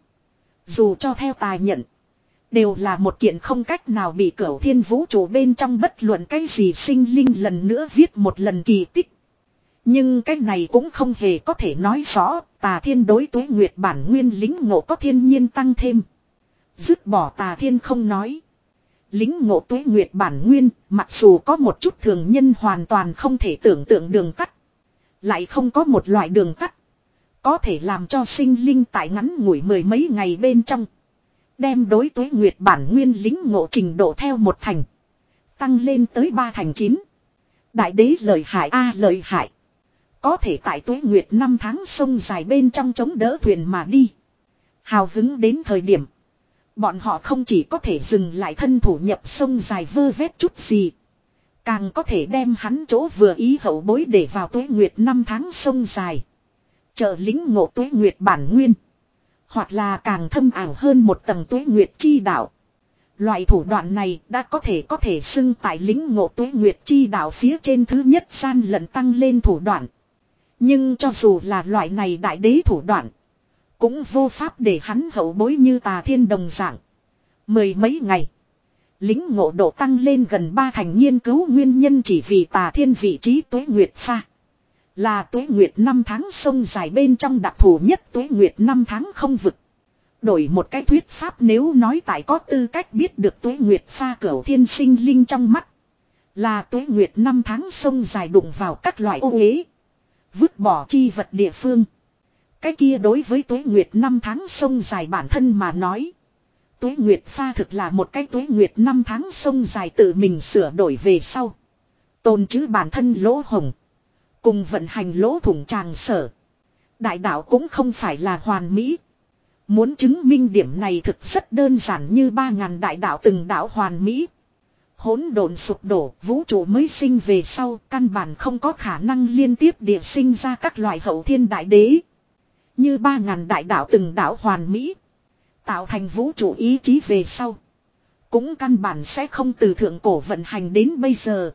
S1: Dù cho theo tài nhận. Đều là một kiện không cách nào bị Cửu Thiên vũ trụ bên trong bất luận cái gì sinh linh lần nữa viết một lần kỳ tích. Nhưng cái này cũng không hề có thể nói rõ Tà Thiên đối Tuế Nguyệt bản nguyên lĩnh ngộ có thiên nhiên tăng thêm. Dứt bỏ Tà Thiên không nói. Lính ngộ Tuế Nguyệt bản nguyên, mặc dù có một chút thường nhân hoàn toàn không thể tưởng tượng đường tắt. Lại không có một loại đường tắt. Có thể làm cho sinh linh tại ngắn ngủi mười mấy ngày bên trong. Đem đối Tuế Nguyệt bản nguyên lính ngộ trình độ theo một thành. Tăng lên tới ba thành chín. Đại đế lợi hại a à, lợi hại. Có thể tại Tuế Nguyệt năm tháng sông dài bên trong chống đỡ thuyền mà đi. Hào hứng đến thời điểm. Bọn họ không chỉ có thể dừng lại thân thủ nhập sông dài vơ vét chút gì. Càng có thể đem hắn chỗ vừa ý hậu bối để vào Tuế Nguyệt năm tháng sông dài. Trợ lính ngộ Tuế Nguyệt bản nguyên. Hoặc là càng thâm ảo hơn một tầng Tuế Nguyệt chi đạo. Loại thủ đoạn này đã có thể có thể xưng tại lính ngộ Tuế Nguyệt chi đạo phía trên thứ nhất gian lận tăng lên thủ đoạn. Nhưng cho dù là loại này đại đế thủ đoạn. Cũng vô pháp để hắn hậu bối như Tà Thiên đồng dạng. Mười mấy ngày. Lính ngộ độ tăng lên gần ba thành nghiên cứu nguyên nhân chỉ vì Tà Thiên vị trí Tuế Nguyệt pha. Là Tuế Nguyệt năm tháng sông dài bên trong đặc thù nhất Tuế Nguyệt năm tháng không vực. Đổi một cái thuyết pháp nếu nói tại có tư cách biết được Tuế Nguyệt pha Cửu Thiên sinh linh trong mắt. Là Tuế Nguyệt năm tháng sông dài đụng vào các loại ô uế. Vứt bỏ chi vật địa phương. Cái kia đối với Tuế Nguyệt năm tháng sông dài bản thân mà nói. Tuế Nguyệt pha thực là một cái Tuế Nguyệt năm tháng sông dài tự mình sửa đổi về sau. Tồn chứ bản thân lỗ hồng. Cùng vận hành lỗ thủng tràng sở. Đại đạo cũng không phải là hoàn mỹ. Muốn chứng minh điểm này thực rất đơn giản như ba ngàn đại đạo từng đạo hoàn mỹ. Hỗn độn sụp đổ, vũ trụ mới sinh về sau, căn bản không có khả năng liên tiếp địa sinh ra các loại hậu thiên đại đế. Như ba ngàn đại đạo từng đạo hoàn mỹ. Tạo thành vũ trụ ý chí về sau. Cũng căn bản sẽ không từ thượng cổ vận hành đến bây giờ.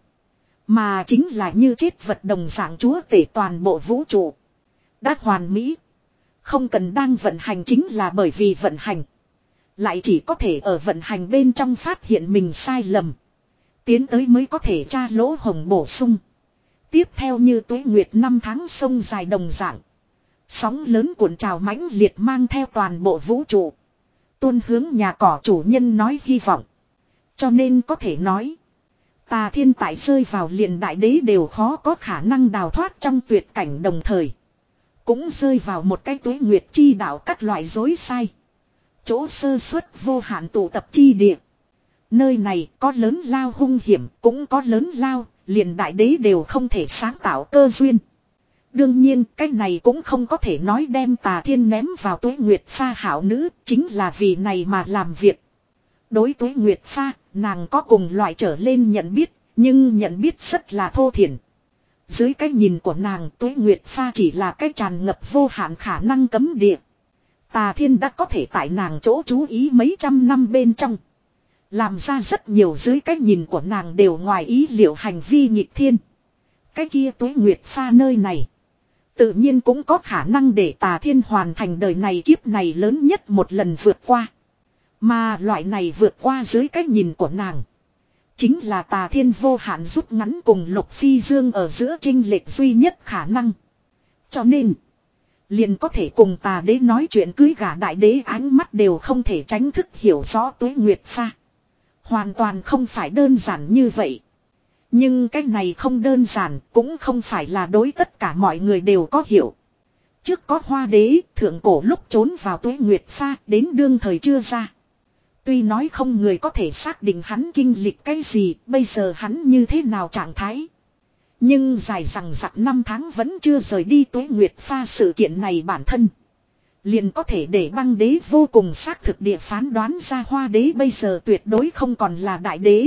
S1: Mà chính là như chết vật đồng dạng chúa tể toàn bộ vũ trụ. Đã hoàn mỹ. Không cần đang vận hành chính là bởi vì vận hành. Lại chỉ có thể ở vận hành bên trong phát hiện mình sai lầm. Tiến tới mới có thể tra lỗ hồng bổ sung. Tiếp theo như Tuế Nguyệt năm tháng sông dài đồng dạng. Sóng lớn cuộn trào mãnh liệt mang theo toàn bộ vũ trụ. Tuôn hướng nhà cỏ chủ nhân nói hy vọng. Cho nên có thể nói. Tà Thiên tại rơi vào liền đại đế đều khó có khả năng đào thoát trong tuyệt cảnh đồng thời. Cũng rơi vào một cái Tuế Nguyệt chi đạo các loại dối sai. Chỗ sơ suất vô hạn tụ tập chi địa. Nơi này có lớn lao hung hiểm cũng có lớn lao, liền đại đế đều không thể sáng tạo cơ duyên. Đương nhiên cái này cũng không có thể nói đem Tà Thiên ném vào Tuế Nguyệt pha hảo nữ, chính là vì này mà làm việc. Đối Tuế Nguyệt pha, nàng có cùng loại trở lên nhận biết, nhưng nhận biết rất là thô thiển. Dưới cái nhìn của nàng Tuế Nguyệt pha chỉ là cái tràn ngập vô hạn khả năng cấm địa. Tà Thiên đã có thể tại nàng chỗ chú ý mấy trăm năm bên trong. Làm ra rất nhiều dưới cái nhìn của nàng đều ngoài ý liệu hành vi nghịch thiên. Cái kia Tuế Nguyệt pha nơi này. Tự nhiên cũng có khả năng để Tà Thiên hoàn thành đời này kiếp này lớn nhất một lần vượt qua. Mà loại này vượt qua dưới cái nhìn của nàng. Chính là Tà Thiên vô hạn rút ngắn cùng Lục Phi Dương ở giữa chênh lệch duy nhất khả năng. Cho nên. Liền có thể cùng Tà Đế nói chuyện cưới gả đại đế ánh mắt đều không thể tránh thức hiểu rõ Tuế Nguyệt pha. Hoàn toàn không phải đơn giản như vậy. Nhưng cái này không đơn giản cũng không phải là đối tất cả mọi người đều có hiểu. Trước có Hoa Đế thượng cổ lúc trốn vào Tuế Nguyệt pha đến đương thời chưa ra. Tuy nói không người có thể xác định hắn kinh lịch cái gì bây giờ hắn như thế nào trạng thái. Nhưng dài rằng rặc năm tháng vẫn chưa rời đi Tuế Nguyệt pha sự kiện này bản thân. Liền có thể để Băng Đế vô cùng xác thực địa phán đoán ra Hoa Đế bây giờ tuyệt đối không còn là đại đế.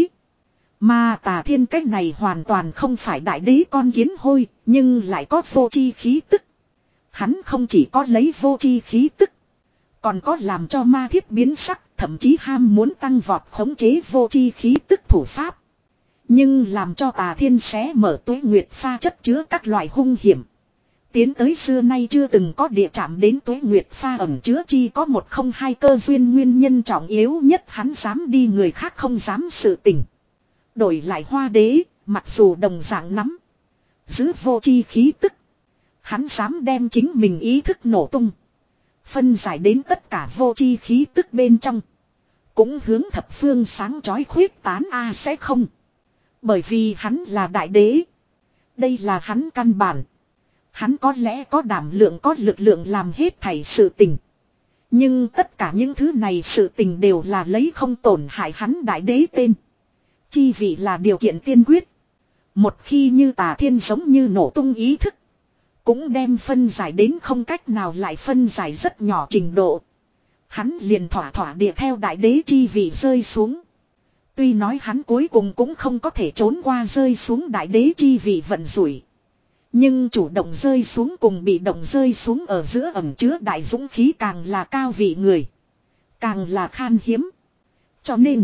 S1: Mà Tà Thiên cách này hoàn toàn không phải đại đế con kiến hôi, nhưng lại có vô chi khí tức. Hắn không chỉ có lấy vô chi khí tức, còn có làm cho ma thiếp biến sắc, thậm chí ham muốn tăng vọt khống chế vô chi khí tức thủ pháp. Nhưng làm cho Tà Thiên xé mở tuế nguyệt pha chất chứa các loại hung hiểm. Tiến tới xưa nay chưa từng có địa chạm đến tuế nguyệt pha ẩn chứa chi có một không hai cơ duyên nguyên nhân trọng yếu nhất hắn dám đi người khác không dám sự tình. Đổi lại Hoa Đế, mặc dù đồng dạng nắm giữ vô chi khí tức. Hắn dám đem chính mình ý thức nổ tung. Phân giải đến tất cả vô chi khí tức bên trong. Cũng hướng thập phương sáng chói khuyết tán a sẽ không. Bởi vì hắn là đại đế. Đây là hắn căn bản. Hắn có lẽ có đảm lượng có lực lượng làm hết thảy sự tình. Nhưng tất cả những thứ này sự tình đều là lấy không tổn hại hắn đại đế tên. Chi vị là điều kiện tiên quyết. Một khi như Tà Thiên giống như nổ tung ý thức. Cũng đem phân giải đến không cách nào lại phân giải rất nhỏ trình độ. Hắn liền thỏa thỏa địa theo đại đế chi vị rơi xuống. Tuy nói hắn cuối cùng cũng không có thể trốn qua rơi xuống đại đế chi vị vận rủi. Nhưng chủ động rơi xuống cùng bị động rơi xuống ở giữa ẩm chứa đại dũng khí càng là cao vị người. Càng là khan hiếm. Cho nên,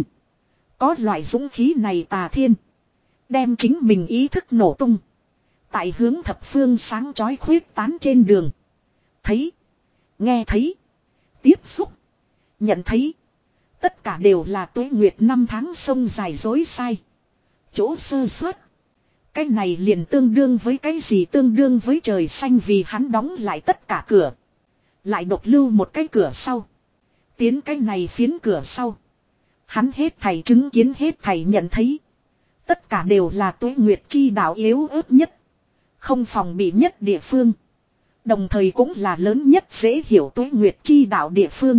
S1: có loại dũng khí này Tà Thiên. Đem chính mình ý thức nổ tung. Tại hướng thập phương sáng chói khuyết tán trên đường. Thấy. Nghe thấy. Tiếp xúc. Nhận thấy. Tất cả đều là tuế nguyệt năm tháng sông dài dối sai. Chỗ sơ suất. Cái này liền tương đương với cái gì tương đương với trời xanh vì hắn đóng lại tất cả cửa. Lại độc lưu một cái cửa sau. Tiến cái này phiến cửa sau. Hắn hết thảy chứng kiến hết thảy nhận thấy. Tất cả đều là tuế nguyệt chi đạo yếu ớt nhất. Không phòng bị nhất địa phương. Đồng thời cũng là lớn nhất dễ hiểu tuế nguyệt chi đạo địa phương.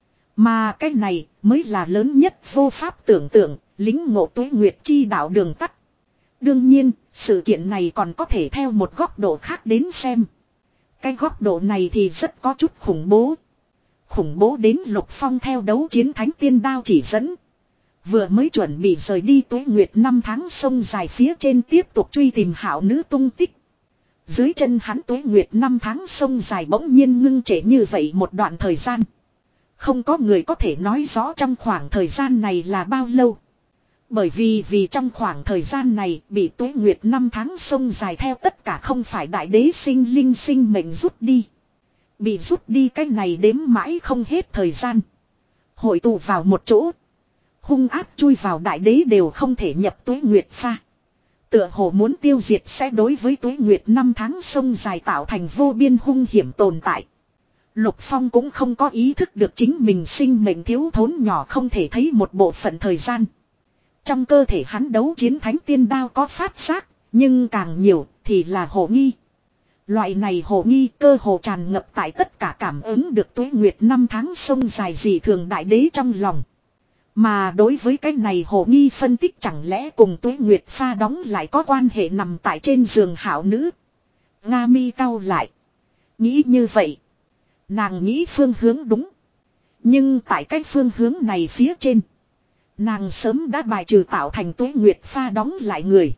S1: Mà cái này mới là lớn nhất vô pháp tưởng tượng, lính ngộ tuế nguyệt chi đạo đường tắt. Đương nhiên, sự kiện này còn có thể theo một góc độ khác đến xem. Cái góc độ này thì rất có chút khủng bố. Khủng bố đến Lục Phong theo đấu chiến thánh tiên đao chỉ dẫn. Vừa mới chuẩn bị rời đi tuế nguyệt năm tháng sông dài phía trên tiếp tục truy tìm hảo nữ tung tích. Dưới chân hắn tuế nguyệt năm tháng sông dài bỗng nhiên ngưng trệ như vậy một đoạn thời gian. Không có người có thể nói rõ trong khoảng thời gian này là bao lâu. Bởi vì vì trong khoảng thời gian này bị tuế nguyệt năm tháng sông dài theo tất cả không phải đại đế sinh linh sinh mệnh rút đi. Bị rút đi cái này đếm mãi không hết thời gian. Hội tụ vào một chỗ. Hung áp chui vào đại đế đều không thể nhập tuế nguyệt pha. Tựa hồ muốn tiêu diệt sẽ đối với tuế nguyệt năm tháng sông dài tạo thành vô biên hung hiểm tồn tại. Lục Phong cũng không có ý thức được chính mình sinh mệnh thiếu thốn nhỏ không thể thấy một bộ phận thời gian. Trong cơ thể hắn đấu chiến thánh tiên đao có phát giác, nhưng càng nhiều thì là hồ nghi. Loại này hồ nghi cơ hồ tràn ngập tại tất cả cảm ứng được tuế nguyệt năm tháng sông dài dị thường đại đế trong lòng. Mà đối với cái này hồ nghi phân tích chẳng lẽ cùng tuế nguyệt pha đóng lại có quan hệ nằm tại trên giường hảo nữ. Nga mi cau lại. Nghĩ như vậy. Nàng nghĩ phương hướng đúng. Nhưng tại cái phương hướng này phía trên. Nàng sớm đã bài trừ tạo thành tuế nguyệt pha đóng lại người.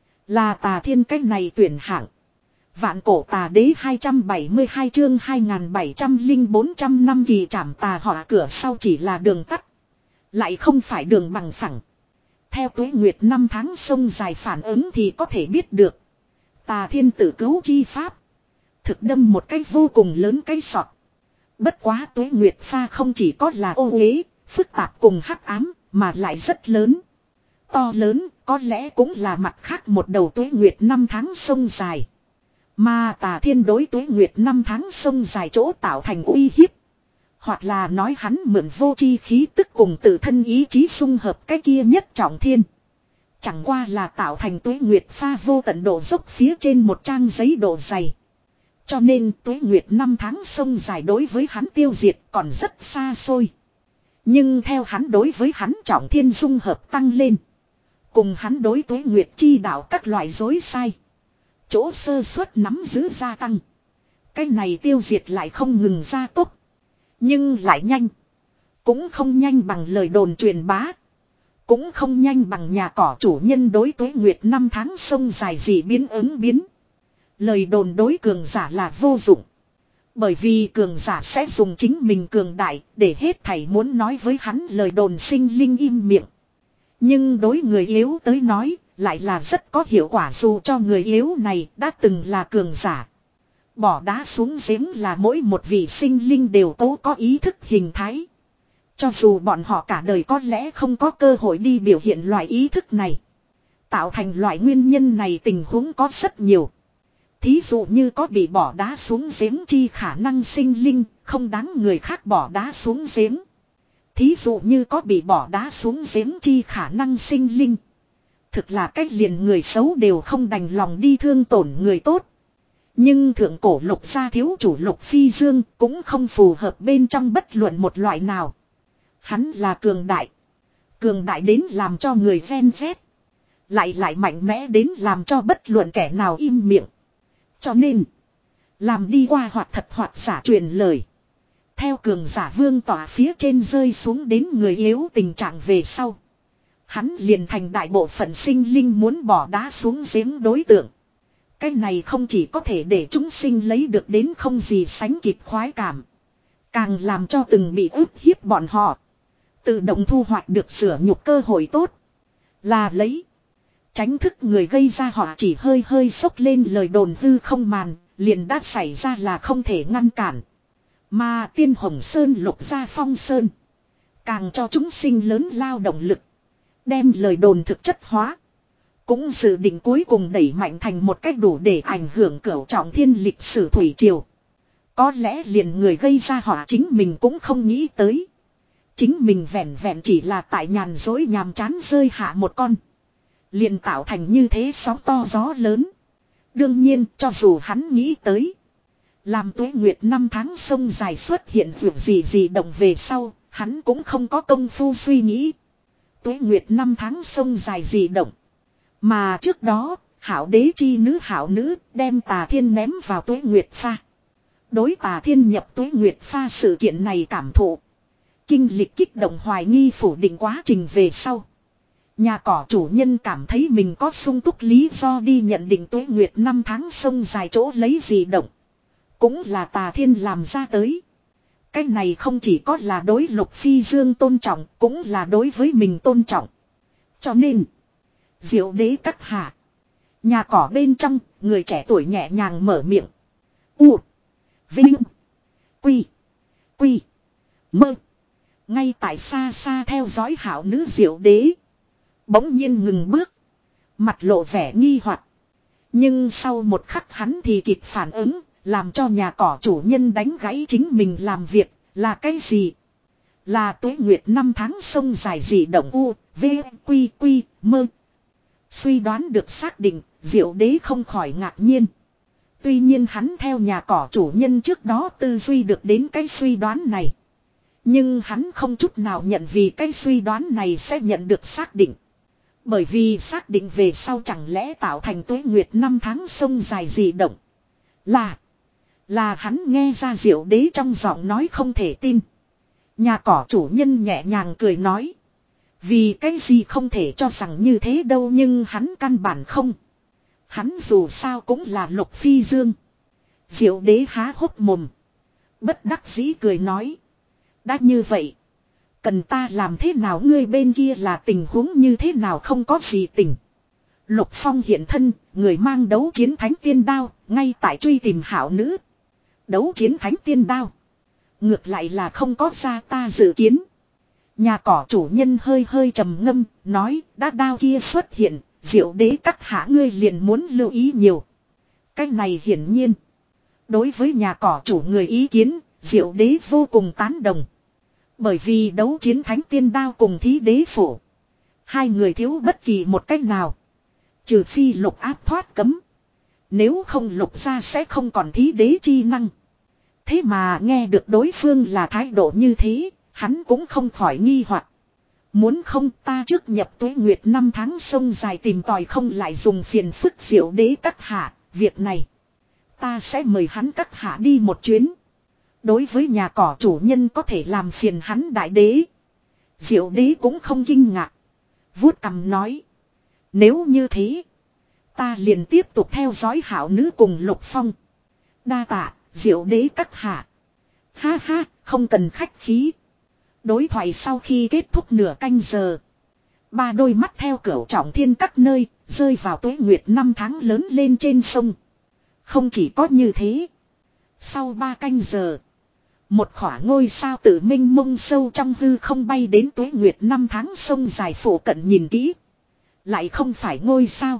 S1: Là Tà Thiên cái này tuyển hạng. Vạn cổ tà đế hai trăm bảy mươi hai chương hai nghìn bảy trăm linh bốn trăm năm kỳ trảm tà họa cửa sau chỉ là đường tắt. Lại không phải đường bằng phẳng. Theo tuế nguyệt năm tháng sông dài phản ứng thì có thể biết được. Tà Thiên tự cứu chi pháp. Thực đâm một cái vô cùng lớn cái sọt. Bất quá tuế nguyệt pha không chỉ có là ô uế, phức tạp cùng hắc ám, mà lại rất lớn. To lớn, có lẽ cũng là mặt khác một đầu tuế nguyệt năm tháng sông dài. Mà Tà Thiên đối tuế nguyệt năm tháng sông dài chỗ tạo thành uy hiếp. Hoặc là nói hắn mượn vô chi khí tức cùng tự thân ý chí xung hợp cái kia nhất trọng thiên. Chẳng qua là tạo thành tuế nguyệt pha vô tận độ dốc phía trên một trang giấy độ dày. Cho nên tuế nguyệt năm tháng sông dài đối với hắn tiêu diệt còn rất xa xôi. Nhưng theo hắn đối với hắn trọng thiên dung hợp tăng lên. Cùng hắn đối tuế nguyệt chi đạo các loại dối sai. Chỗ sơ suất nắm giữ gia tăng. Cái này tiêu diệt lại không ngừng gia tốc. Nhưng lại nhanh. Cũng không nhanh bằng lời đồn truyền bá. Cũng không nhanh bằng nhà cỏ chủ nhân đối tuế nguyệt năm tháng sông dài gì biến ứng biến. Lời đồn đối cường giả là vô dụng. Bởi vì cường giả sẽ dùng chính mình cường đại để hết thảy muốn nói với hắn lời đồn sinh linh im miệng. Nhưng đối người yếu tới nói, lại là rất có hiệu quả dù cho người yếu này đã từng là cường giả. Bỏ đá xuống giếng là mỗi một vị sinh linh đều tố có ý thức hình thái. Cho dù bọn họ cả đời có lẽ không có cơ hội đi biểu hiện loại ý thức này. Tạo thành loại nguyên nhân này tình huống có rất nhiều. Thí dụ như có bị bỏ đá xuống giếng chi khả năng sinh linh, không đáng người khác bỏ đá xuống giếng. Thí dụ như có bị bỏ đá xuống giếng chi khả năng sinh linh. Thực là cách liền người xấu đều không đành lòng đi thương tổn người tốt. Nhưng thượng cổ Lục gia thiếu chủ Lục Phi Dương cũng không phù hợp bên trong bất luận một loại nào. Hắn là cường đại. Cường đại đến làm cho người ven vét. Lại lại mạnh mẽ đến làm cho bất luận kẻ nào im miệng. Cho nên, làm đi qua hoặc thật hoặc giả truyền lời. Theo cường giả vương tỏa phía trên rơi xuống đến người yếu tình trạng về sau. Hắn liền thành đại bộ phận sinh linh muốn bỏ đá xuống giếng đối tượng. Cái này không chỉ có thể để chúng sinh lấy được đến không gì sánh kịp khoái cảm. Càng làm cho từng bị ức hiếp bọn họ. Tự động thu hoạch được sửa nhục cơ hội tốt. Là lấy. Tránh thức người gây ra họ chỉ hơi hơi sốc lên lời đồn hư không màn. Liền đã xảy ra là không thể ngăn cản. Mà tiên Hồng Sơn Lục gia Phong Sơn. Càng cho chúng sinh lớn lao động lực. Đem lời đồn thực chất hóa. Cũng dự định cuối cùng đẩy mạnh thành một cách đủ để ảnh hưởng cửu trọng thiên lịch sử thủy triều. Có lẽ liền người gây ra họa chính mình cũng không nghĩ tới. Chính mình vẹn vẹn chỉ là tại nhàn dối nhàm chán rơi hạ một con. Liền tạo thành như thế sóng to gió lớn. Đương nhiên cho dù hắn nghĩ tới. Làm Tuế Nguyệt năm tháng sông dài xuất hiện việc gì gì động về sau. Hắn cũng không có công phu suy nghĩ. Tuế Nguyệt năm tháng sông dài gì động. Mà trước đó, hảo đế chi nữ hảo nữ đem Tà Thiên ném vào Tuế Nguyệt pha. Đối Tà Thiên nhập Tuế Nguyệt pha sự kiện này cảm thụ. Kinh lịch kích động hoài nghi phủ định quá trình về sau. Nhà cỏ chủ nhân cảm thấy mình có sung túc lý do đi nhận định Tuế Nguyệt năm tháng sông dài chỗ lấy gì động. Cũng là Tà Thiên làm ra tới. Cái này không chỉ có là đối Lục Phi Dương tôn trọng, cũng là đối với mình tôn trọng. Cho nên, Diệu đế các hạ. Nhà cỏ bên trong, người trẻ tuổi nhẹ nhàng mở miệng. U. Vinh. Quy. Quy. Mơ. Ngay tại xa xa theo dõi hảo nữ Diệu đế. Bỗng nhiên ngừng bước. Mặt lộ vẻ nghi hoặc. Nhưng sau một khắc hắn thì kịp phản ứng. Làm cho nhà cỏ chủ nhân đánh gãy chính mình làm việc. Là cái gì? Là Tuế Nguyệt năm tháng sông dài dị động U. V. Quy. Quy. Mơ. Suy đoán được xác định, Diệu đế không khỏi ngạc nhiên. Tuy nhiên hắn theo nhà cỏ chủ nhân trước đó tư duy được đến cái suy đoán này. Nhưng hắn không chút nào nhận vì cái suy đoán này sẽ nhận được xác định. Bởi vì xác định về sau chẳng lẽ tạo thành Tuế Nguyệt năm tháng sông dài dị động. Là, là hắn nghe ra Diệu đế trong giọng nói không thể tin. Nhà cỏ chủ nhân nhẹ nhàng cười nói. Vì cái gì không thể cho rằng như thế đâu nhưng hắn căn bản không. Hắn dù sao cũng là Lục Phi Dương. Diệu đế há hốc mồm. Bất đắc dĩ cười nói. Đã như vậy. Cần ta làm thế nào ngươi bên kia là tình huống như thế nào không có gì tình. Lục Phong hiện thân, người mang đấu chiến thánh tiên đao, ngay tại truy tìm hảo nữ. Đấu chiến thánh tiên đao. Ngược lại là không có ra ta dự kiến. Nhà cỏ chủ nhân hơi hơi trầm ngâm, nói, đã đao kia xuất hiện, Diệu đế các hạ ngươi liền muốn lưu ý nhiều. Cái này hiển nhiên. Đối với nhà cỏ chủ người ý kiến, Diệu đế vô cùng tán đồng. Bởi vì đấu chiến thánh tiên đao cùng thí đế phổ. Hai người thiếu bất kỳ một cách nào. Trừ phi lục áp thoát cấm. Nếu không lục ra sẽ không còn thí đế chi năng. Thế mà nghe được đối phương là thái độ như thế. Hắn cũng không khỏi nghi hoặc. Muốn không ta trước nhập Tuế Nguyệt năm tháng sông dài tìm tòi không lại dùng phiền phức Diệu đế các hạ. Việc này. Ta sẽ mời hắn các hạ đi một chuyến. Đối với nhà cỏ chủ nhân có thể làm phiền hắn đại đế. Diệu đế cũng không kinh ngạc. Vuốt cằm nói. Nếu như thế. Ta liền tiếp tục theo dõi hảo nữ cùng Lục Phong. Đa tạ, Diệu đế các hạ. Ha ha, không cần khách khí. Đối thoại sau khi kết thúc nửa canh giờ. Ba đôi mắt theo cửu trọng thiên các nơi, rơi vào tuế nguyệt năm tháng lớn lên trên sông. Không chỉ có như thế. Sau ba canh giờ, một khỏa ngôi sao tự minh mông sâu trong hư không bay đến tuế nguyệt năm tháng sông dài phủ cận nhìn kỹ. Lại không phải ngôi sao,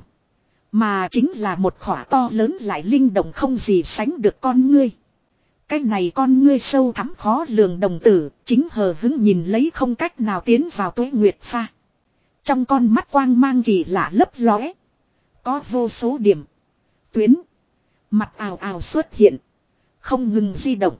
S1: mà chính là một khỏa to lớn lại linh động không gì sánh được con ngươi. Cái này con ngươi sâu thẳm khó lường đồng tử, chính hờ hứng nhìn lấy không cách nào tiến vào tuế nguyệt pha. Trong con mắt quang mang kỳ lạ lấp lóe. Có vô số điểm, tuyến, mặt ào ào xuất hiện, không ngừng di động.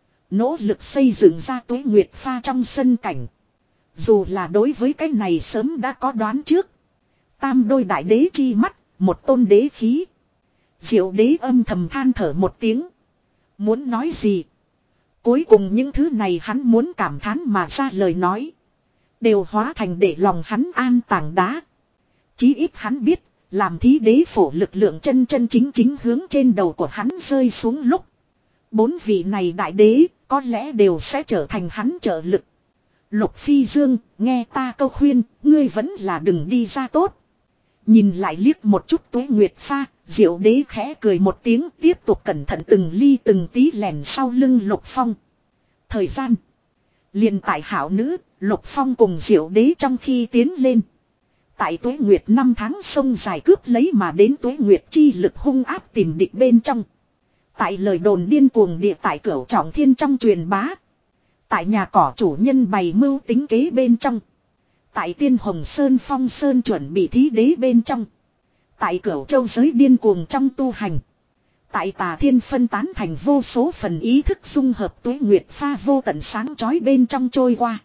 S1: Nỗ lực xây dựng ra tuế nguyệt pha trong sân cảnh. Dù là đối với cái này sớm đã có đoán trước. Tam đôi đại đế chi mắt, một tôn đế khí. Diệu đế âm thầm than thở một tiếng. Muốn nói gì? Cuối cùng những thứ này hắn muốn cảm thán mà ra lời nói. Đều hóa thành để lòng hắn an tảng đá. Chí ít hắn biết, làm thí đế phổ lực lượng chân chân chính chính hướng trên đầu của hắn rơi xuống lúc. Bốn vị này đại đế, có lẽ đều sẽ trở thành hắn trợ lực. Lục Phi Dương, nghe ta câu khuyên, ngươi vẫn là đừng đi ra tốt. Nhìn lại liếc một chút tuế nguyệt pha, Diệu đế khẽ cười một tiếng, tiếp tục cẩn thận từng ly từng tí lèn sau lưng Lục Phong. Thời gian liền tại hảo nữ, Lục Phong cùng Diệu đế trong khi tiến lên. Tại tuế nguyệt năm tháng sông dài cướp lấy mà đến tuế nguyệt chi lực hung áp tìm địch bên trong. Tại lời đồn điên cuồng địa tại cửu trọng thiên trong truyền bá. Tại nhà cỏ chủ nhân bày mưu tính kế bên trong. Tại tiên hồng sơn phong sơn chuẩn bị thí đế bên trong. Tại cửu châu giới điên cuồng trong tu hành. Tại tà thiên phân tán thành vô số phần ý thức dung hợp tuế nguyệt pha vô tận sáng chói bên trong trôi qua.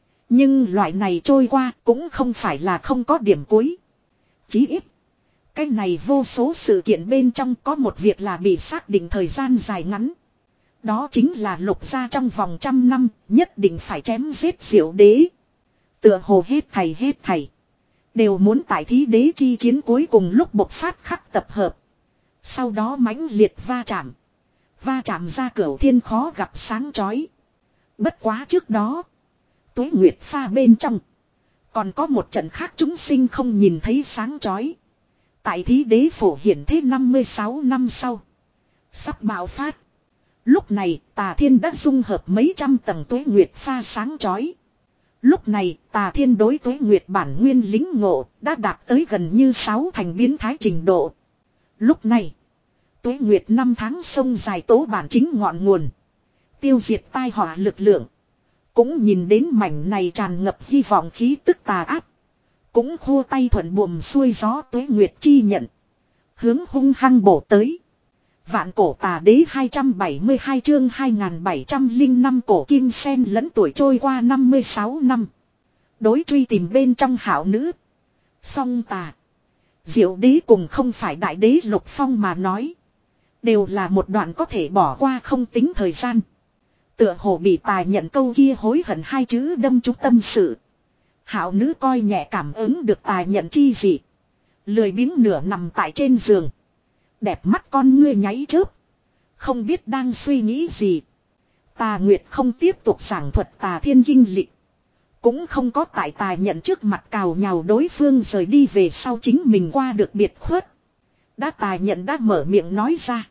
S1: Nhưng loại này trôi qua cũng không phải là không có điểm cuối. Chí ít. Cái này vô số sự kiện bên trong có một việc là bị xác định thời gian dài ngắn. Đó chính là Lục gia trong vòng trăm năm nhất định phải chém giết Diệu đế. Tựa hồ hết thầy hết thầy. Đều muốn tại thí đế chi chiến cuối cùng lúc bộc phát khắc tập hợp. Sau đó mãnh liệt va chạm. Va chạm ra cửu thiên khó gặp sáng chói. Bất quá trước đó. Tuế nguyệt pha bên trong. Còn có một trận khác chúng sinh không nhìn thấy sáng chói. Tại thí đế phổ hiển thế năm mươi sáu năm sau. Sắp bạo phát. Lúc này tà thiên đã dung hợp mấy trăm tầng tuế nguyệt pha sáng chói. Lúc này tà thiên đối tuế nguyệt bản nguyên lính ngộ đã đạt tới gần như sáu thành biến thái trình độ. Lúc này tuế nguyệt năm tháng sông dài tố bản chính ngọn nguồn. Tiêu diệt tai họa lực lượng. Cũng nhìn đến mảnh này tràn ngập hy vọng khí tức tà ác. Cũng khô tay thuận buồm xuôi gió tuế nguyệt chi nhận. Hướng hung hăng bổ tới. Vạn cổ tà đế hai trăm bảy mươi hai chương hai nghìn bảy trăm lẻ năm cổ kim sen lẫn tuổi trôi qua năm mươi sáu năm. Đối truy tìm bên trong hảo nữ. Song tà. Diệu đế cùng không phải đại đế Lục Phong mà nói. Đều là một đoạn có thể bỏ qua không tính thời gian. Tựa hồ bị tài nhận câu kia hối hận hai chữ đâm trúng tâm sự. Hảo nữ coi nhẹ cảm ứng được tài nhận chi gì. Lười biếng nửa nằm tại trên giường. Đẹp mắt con ngươi nháy chớp. Không biết đang suy nghĩ gì. Tà Nguyệt không tiếp tục giảng thuật tà thiên kinh lịch. Cũng không có tại tài nhận trước mặt cào nhào đối phương rời đi về sau chính mình qua được biệt khuất. Đã tài nhận đã mở miệng nói ra.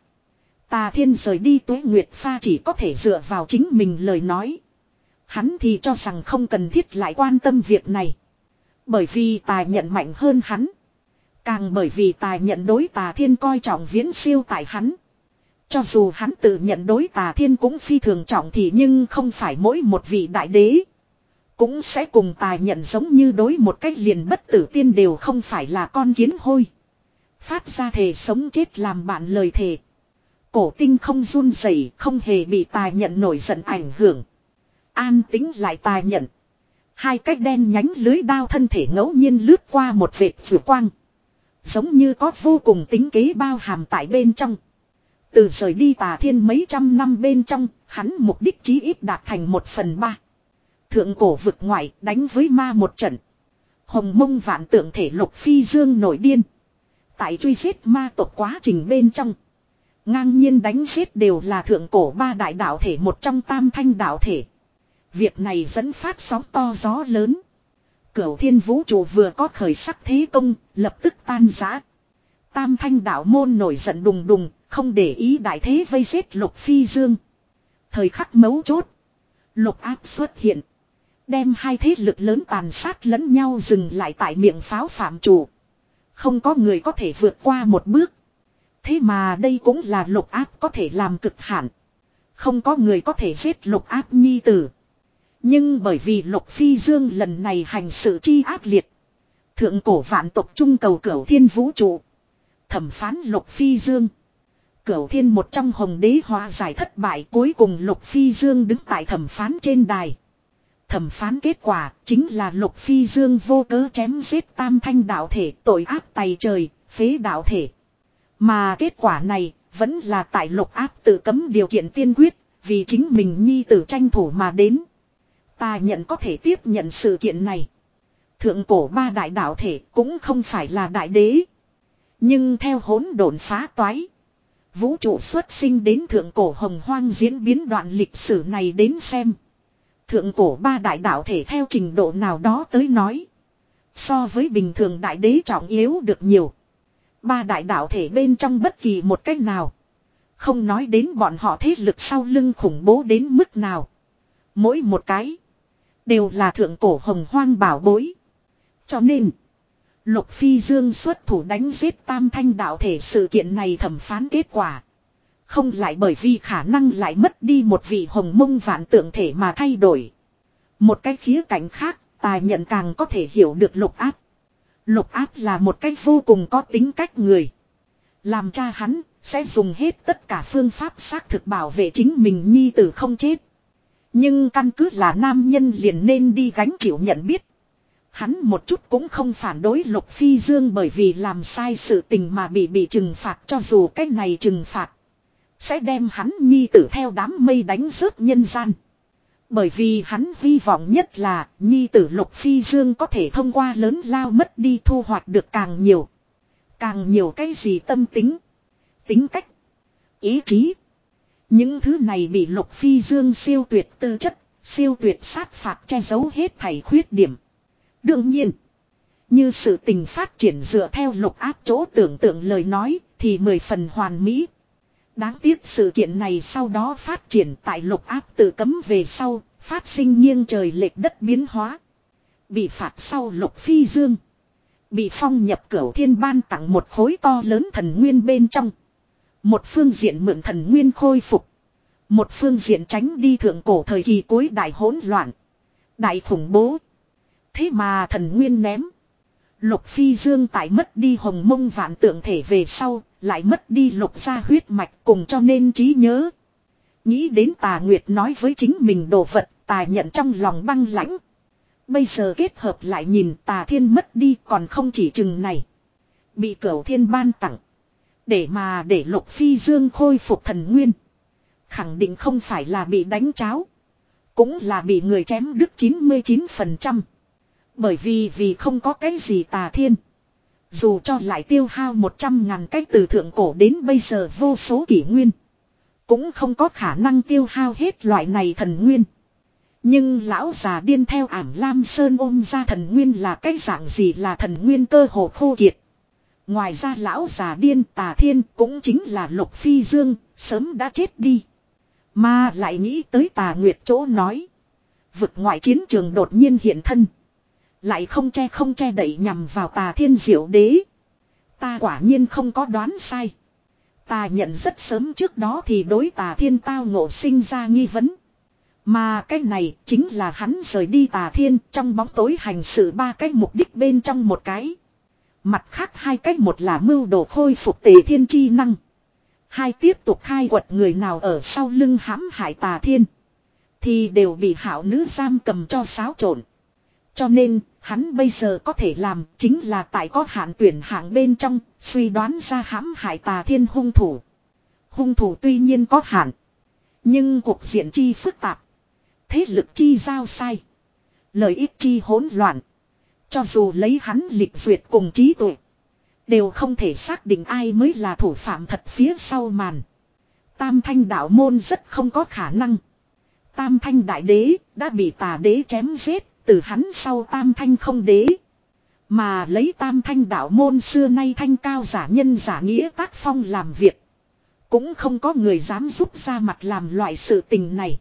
S1: Tà thiên rời đi tuế nguyệt pha chỉ có thể dựa vào chính mình lời nói. Hắn thì cho rằng không cần thiết lại quan tâm việc này. Bởi vì tài nhận mạnh hơn hắn. Càng bởi vì tài nhận đối tà thiên coi trọng viễn siêu tại hắn. Cho dù hắn tự nhận đối tà thiên cũng phi thường trọng thì nhưng không phải mỗi một vị đại đế. Cũng sẽ cùng tài nhận giống như đối một cách liền bất tử tiên đều không phải là con kiến hôi. Phát ra thề sống chết làm bạn lời thề. Cổ tinh không run rẩy, không hề bị tài nhận nổi giận ảnh hưởng. An tính lại tài nhận. Hai cái đen nhánh lưới đao thân thể ngẫu nhiên lướt qua một vệt phượng quang. Giống như có vô cùng tính kế bao hàm tại bên trong. Từ rời đi tà thiên mấy trăm năm bên trong, hắn mục đích chí ít đạt thành một phần ba. Thượng cổ vực ngoại đánh với ma một trận. Hồng mông vạn tượng thể Lục Phi Dương nổi điên. Tại truy giết ma tộc quá trình bên trong. Ngang nhiên đánh giết đều là thượng cổ ba đại đạo thể một trong tam thanh đạo thể. Việc này dẫn phát sóng to gió lớn. Cửu thiên vũ trụ vừa có khởi sắc thế công, lập tức tan rã. Tam thanh đạo môn nổi giận đùng đùng, không để ý đại thế vây giết Lục Phi Dương. Thời khắc mấu chốt, Lục Áp xuất hiện, đem hai thế lực lớn tàn sát lẫn nhau dừng lại tại miệng pháo phạm chủ. Không có người có thể vượt qua một bước. Thế mà đây cũng là Lục Áp có thể làm cực hạn. Không có người có thể giết Lục Áp nhi tử. Nhưng bởi vì Lục Phi Dương lần này hành sự chi ác liệt, thượng cổ vạn tộc trung cầu Cửu thiên vũ trụ thẩm phán Lục Phi Dương. Cửu thiên một trong hồng đế hóa giải thất bại, cuối cùng Lục Phi Dương đứng tại thẩm phán trên đài. Thẩm phán kết quả chính là Lục Phi Dương vô cớ chém giết tam thanh đạo thể, tội ác tày trời, phế đạo thể. Mà kết quả này vẫn là tại Lục Áp tự cấm điều kiện tiên quyết, vì chính mình nhi tử tranh thủ mà đến. Ta nhận có thể tiếp nhận sự kiện này. Thượng cổ ba đại đạo thể cũng không phải là đại đế. Nhưng theo hỗn độn phá toái, vũ trụ xuất sinh đến thượng cổ hồng hoang diễn biến đoạn lịch sử này đến xem. Thượng cổ ba đại đạo thể theo trình độ nào đó tới nói, so với bình thường đại đế trọng yếu được nhiều. Ba đại đạo thể bên trong bất kỳ một cách nào, không nói đến bọn họ thế lực sau lưng khủng bố đến mức nào, mỗi một cái đều là thượng cổ hồng hoang bảo bối. Cho nên Lục Phi Dương xuất thủ đánh giết tam thanh đạo thể sự kiện này thẩm phán kết quả, không lại bởi vì khả năng lại mất đi một vị hồng mông vạn tượng thể mà thay đổi. Một cái khía cạnh khác, ta nhận càng có thể hiểu được Lục Áp. Lục Áp là một cách vô cùng có tính cách người. Làm cha hắn, sẽ dùng hết tất cả phương pháp xác thực bảo vệ chính mình nhi tử không chết. Nhưng căn cứ là nam nhân liền nên đi gánh chịu nhận biết. Hắn một chút cũng không phản đối Lục Phi Dương bởi vì làm sai sự tình mà bị bị trừng phạt, cho dù cái này trừng phạt sẽ đem hắn nhi tử theo đám mây đánh rớt nhân gian. Bởi vì hắn hy vọng nhất là nhi tử Lục Phi Dương có thể thông qua lớn lao mất đi thu hoạch được càng nhiều. Càng nhiều cái gì tâm tính, tính cách, ý chí. Những thứ này bị Lục Phi Dương siêu tuyệt tư chất, siêu tuyệt sát phạt che giấu hết thảy khuyết điểm. Đương nhiên, như sự tình phát triển dựa theo Lục Áp chỗ tưởng tượng lời nói thì mười phần hoàn mỹ. Đáng tiếc sự kiện này sau đó phát triển tại Lục Áp tự cấm về sau, phát sinh nghiêng trời lệch đất biến hóa. Bị phạt sau Lục Phi Dương bị phong nhập Cửu thiên ban tặng một khối to lớn thần nguyên bên trong. Một phương diện mượn thần nguyên khôi phục, một phương diện tránh đi thượng cổ thời kỳ cuối đại hỗn loạn, đại khủng bố. Thế mà thần nguyên ném, Lục Phi Dương tại mất đi hồng mông vạn tượng thể về sau, lại mất đi lục gia huyết mạch cùng cho nên trí nhớ. Nghĩ đến Tà Nguyệt nói với chính mình đồ vật, Tà nhận trong lòng băng lãnh. Bây giờ kết hợp lại nhìn Tà Thiên mất đi còn không chỉ chừng này. Bị Cửu thiên ban tặng, để mà để Lục Phi Dương khôi phục thần nguyên. Khẳng định không phải là bị đánh cháo, cũng là bị người chém đứt chín mươi chín phần trăm. Bởi vì vì không có cái gì Tà Thiên, dù cho lại tiêu hao một trăm ngàn cách từ thượng cổ đến bây giờ vô số kỷ nguyên, cũng không có khả năng tiêu hao hết loại này thần nguyên. Nhưng lão già điên theo ảm Lam Sơn ôm ra thần nguyên là cái dạng gì là thần nguyên cơ hồ khô kiệt. Ngoài ra lão già điên Tà Thiên cũng chính là Lục Phi Dương, sớm đã chết đi. Mà lại nghĩ tới Tà Nguyệt chỗ nói, vực ngoại chiến trường đột nhiên hiện thân, lại không che không che đậy nhằm vào Tà Thiên Diệu Đế. Ta quả nhiên không có đoán sai. Ta nhận rất sớm trước đó thì đối Tà Thiên tao ngộ sinh ra nghi vấn. Mà cái này chính là hắn rời đi Tà Thiên trong bóng tối hành sự ba cái mục đích bên trong một cái. Mặt khác hai cách, một là mưu đồ khôi phục Tề Thiên chi năng, hai tiếp tục khai quật người nào ở sau lưng hãm hại Tà Thiên, thì đều bị hảo nữ giam cầm cho xáo trộn. Cho nên, hắn bây giờ có thể làm chính là tại có hạn tuyển hạng bên trong, suy đoán ra hãm hại Tà Thiên hung thủ. Hung thủ tuy nhiên có hạn, nhưng cuộc diện chi phức tạp, thế lực chi giao sai, lợi ích chi hỗn loạn. Cho dù lấy hắn lịch duyệt cùng trí tuệ, đều không thể xác định ai mới là thủ phạm thật phía sau màn. Tam thanh đạo môn rất không có khả năng. Tam thanh đại đế đã bị Tà đế chém giết, từ hắn sau Tam Thanh không đế. Mà lấy Tam Thanh đạo môn xưa nay thanh cao giả nhân giả nghĩa tác phong làm việc. Cũng không có người dám giúp ra mặt làm loại sự tình này.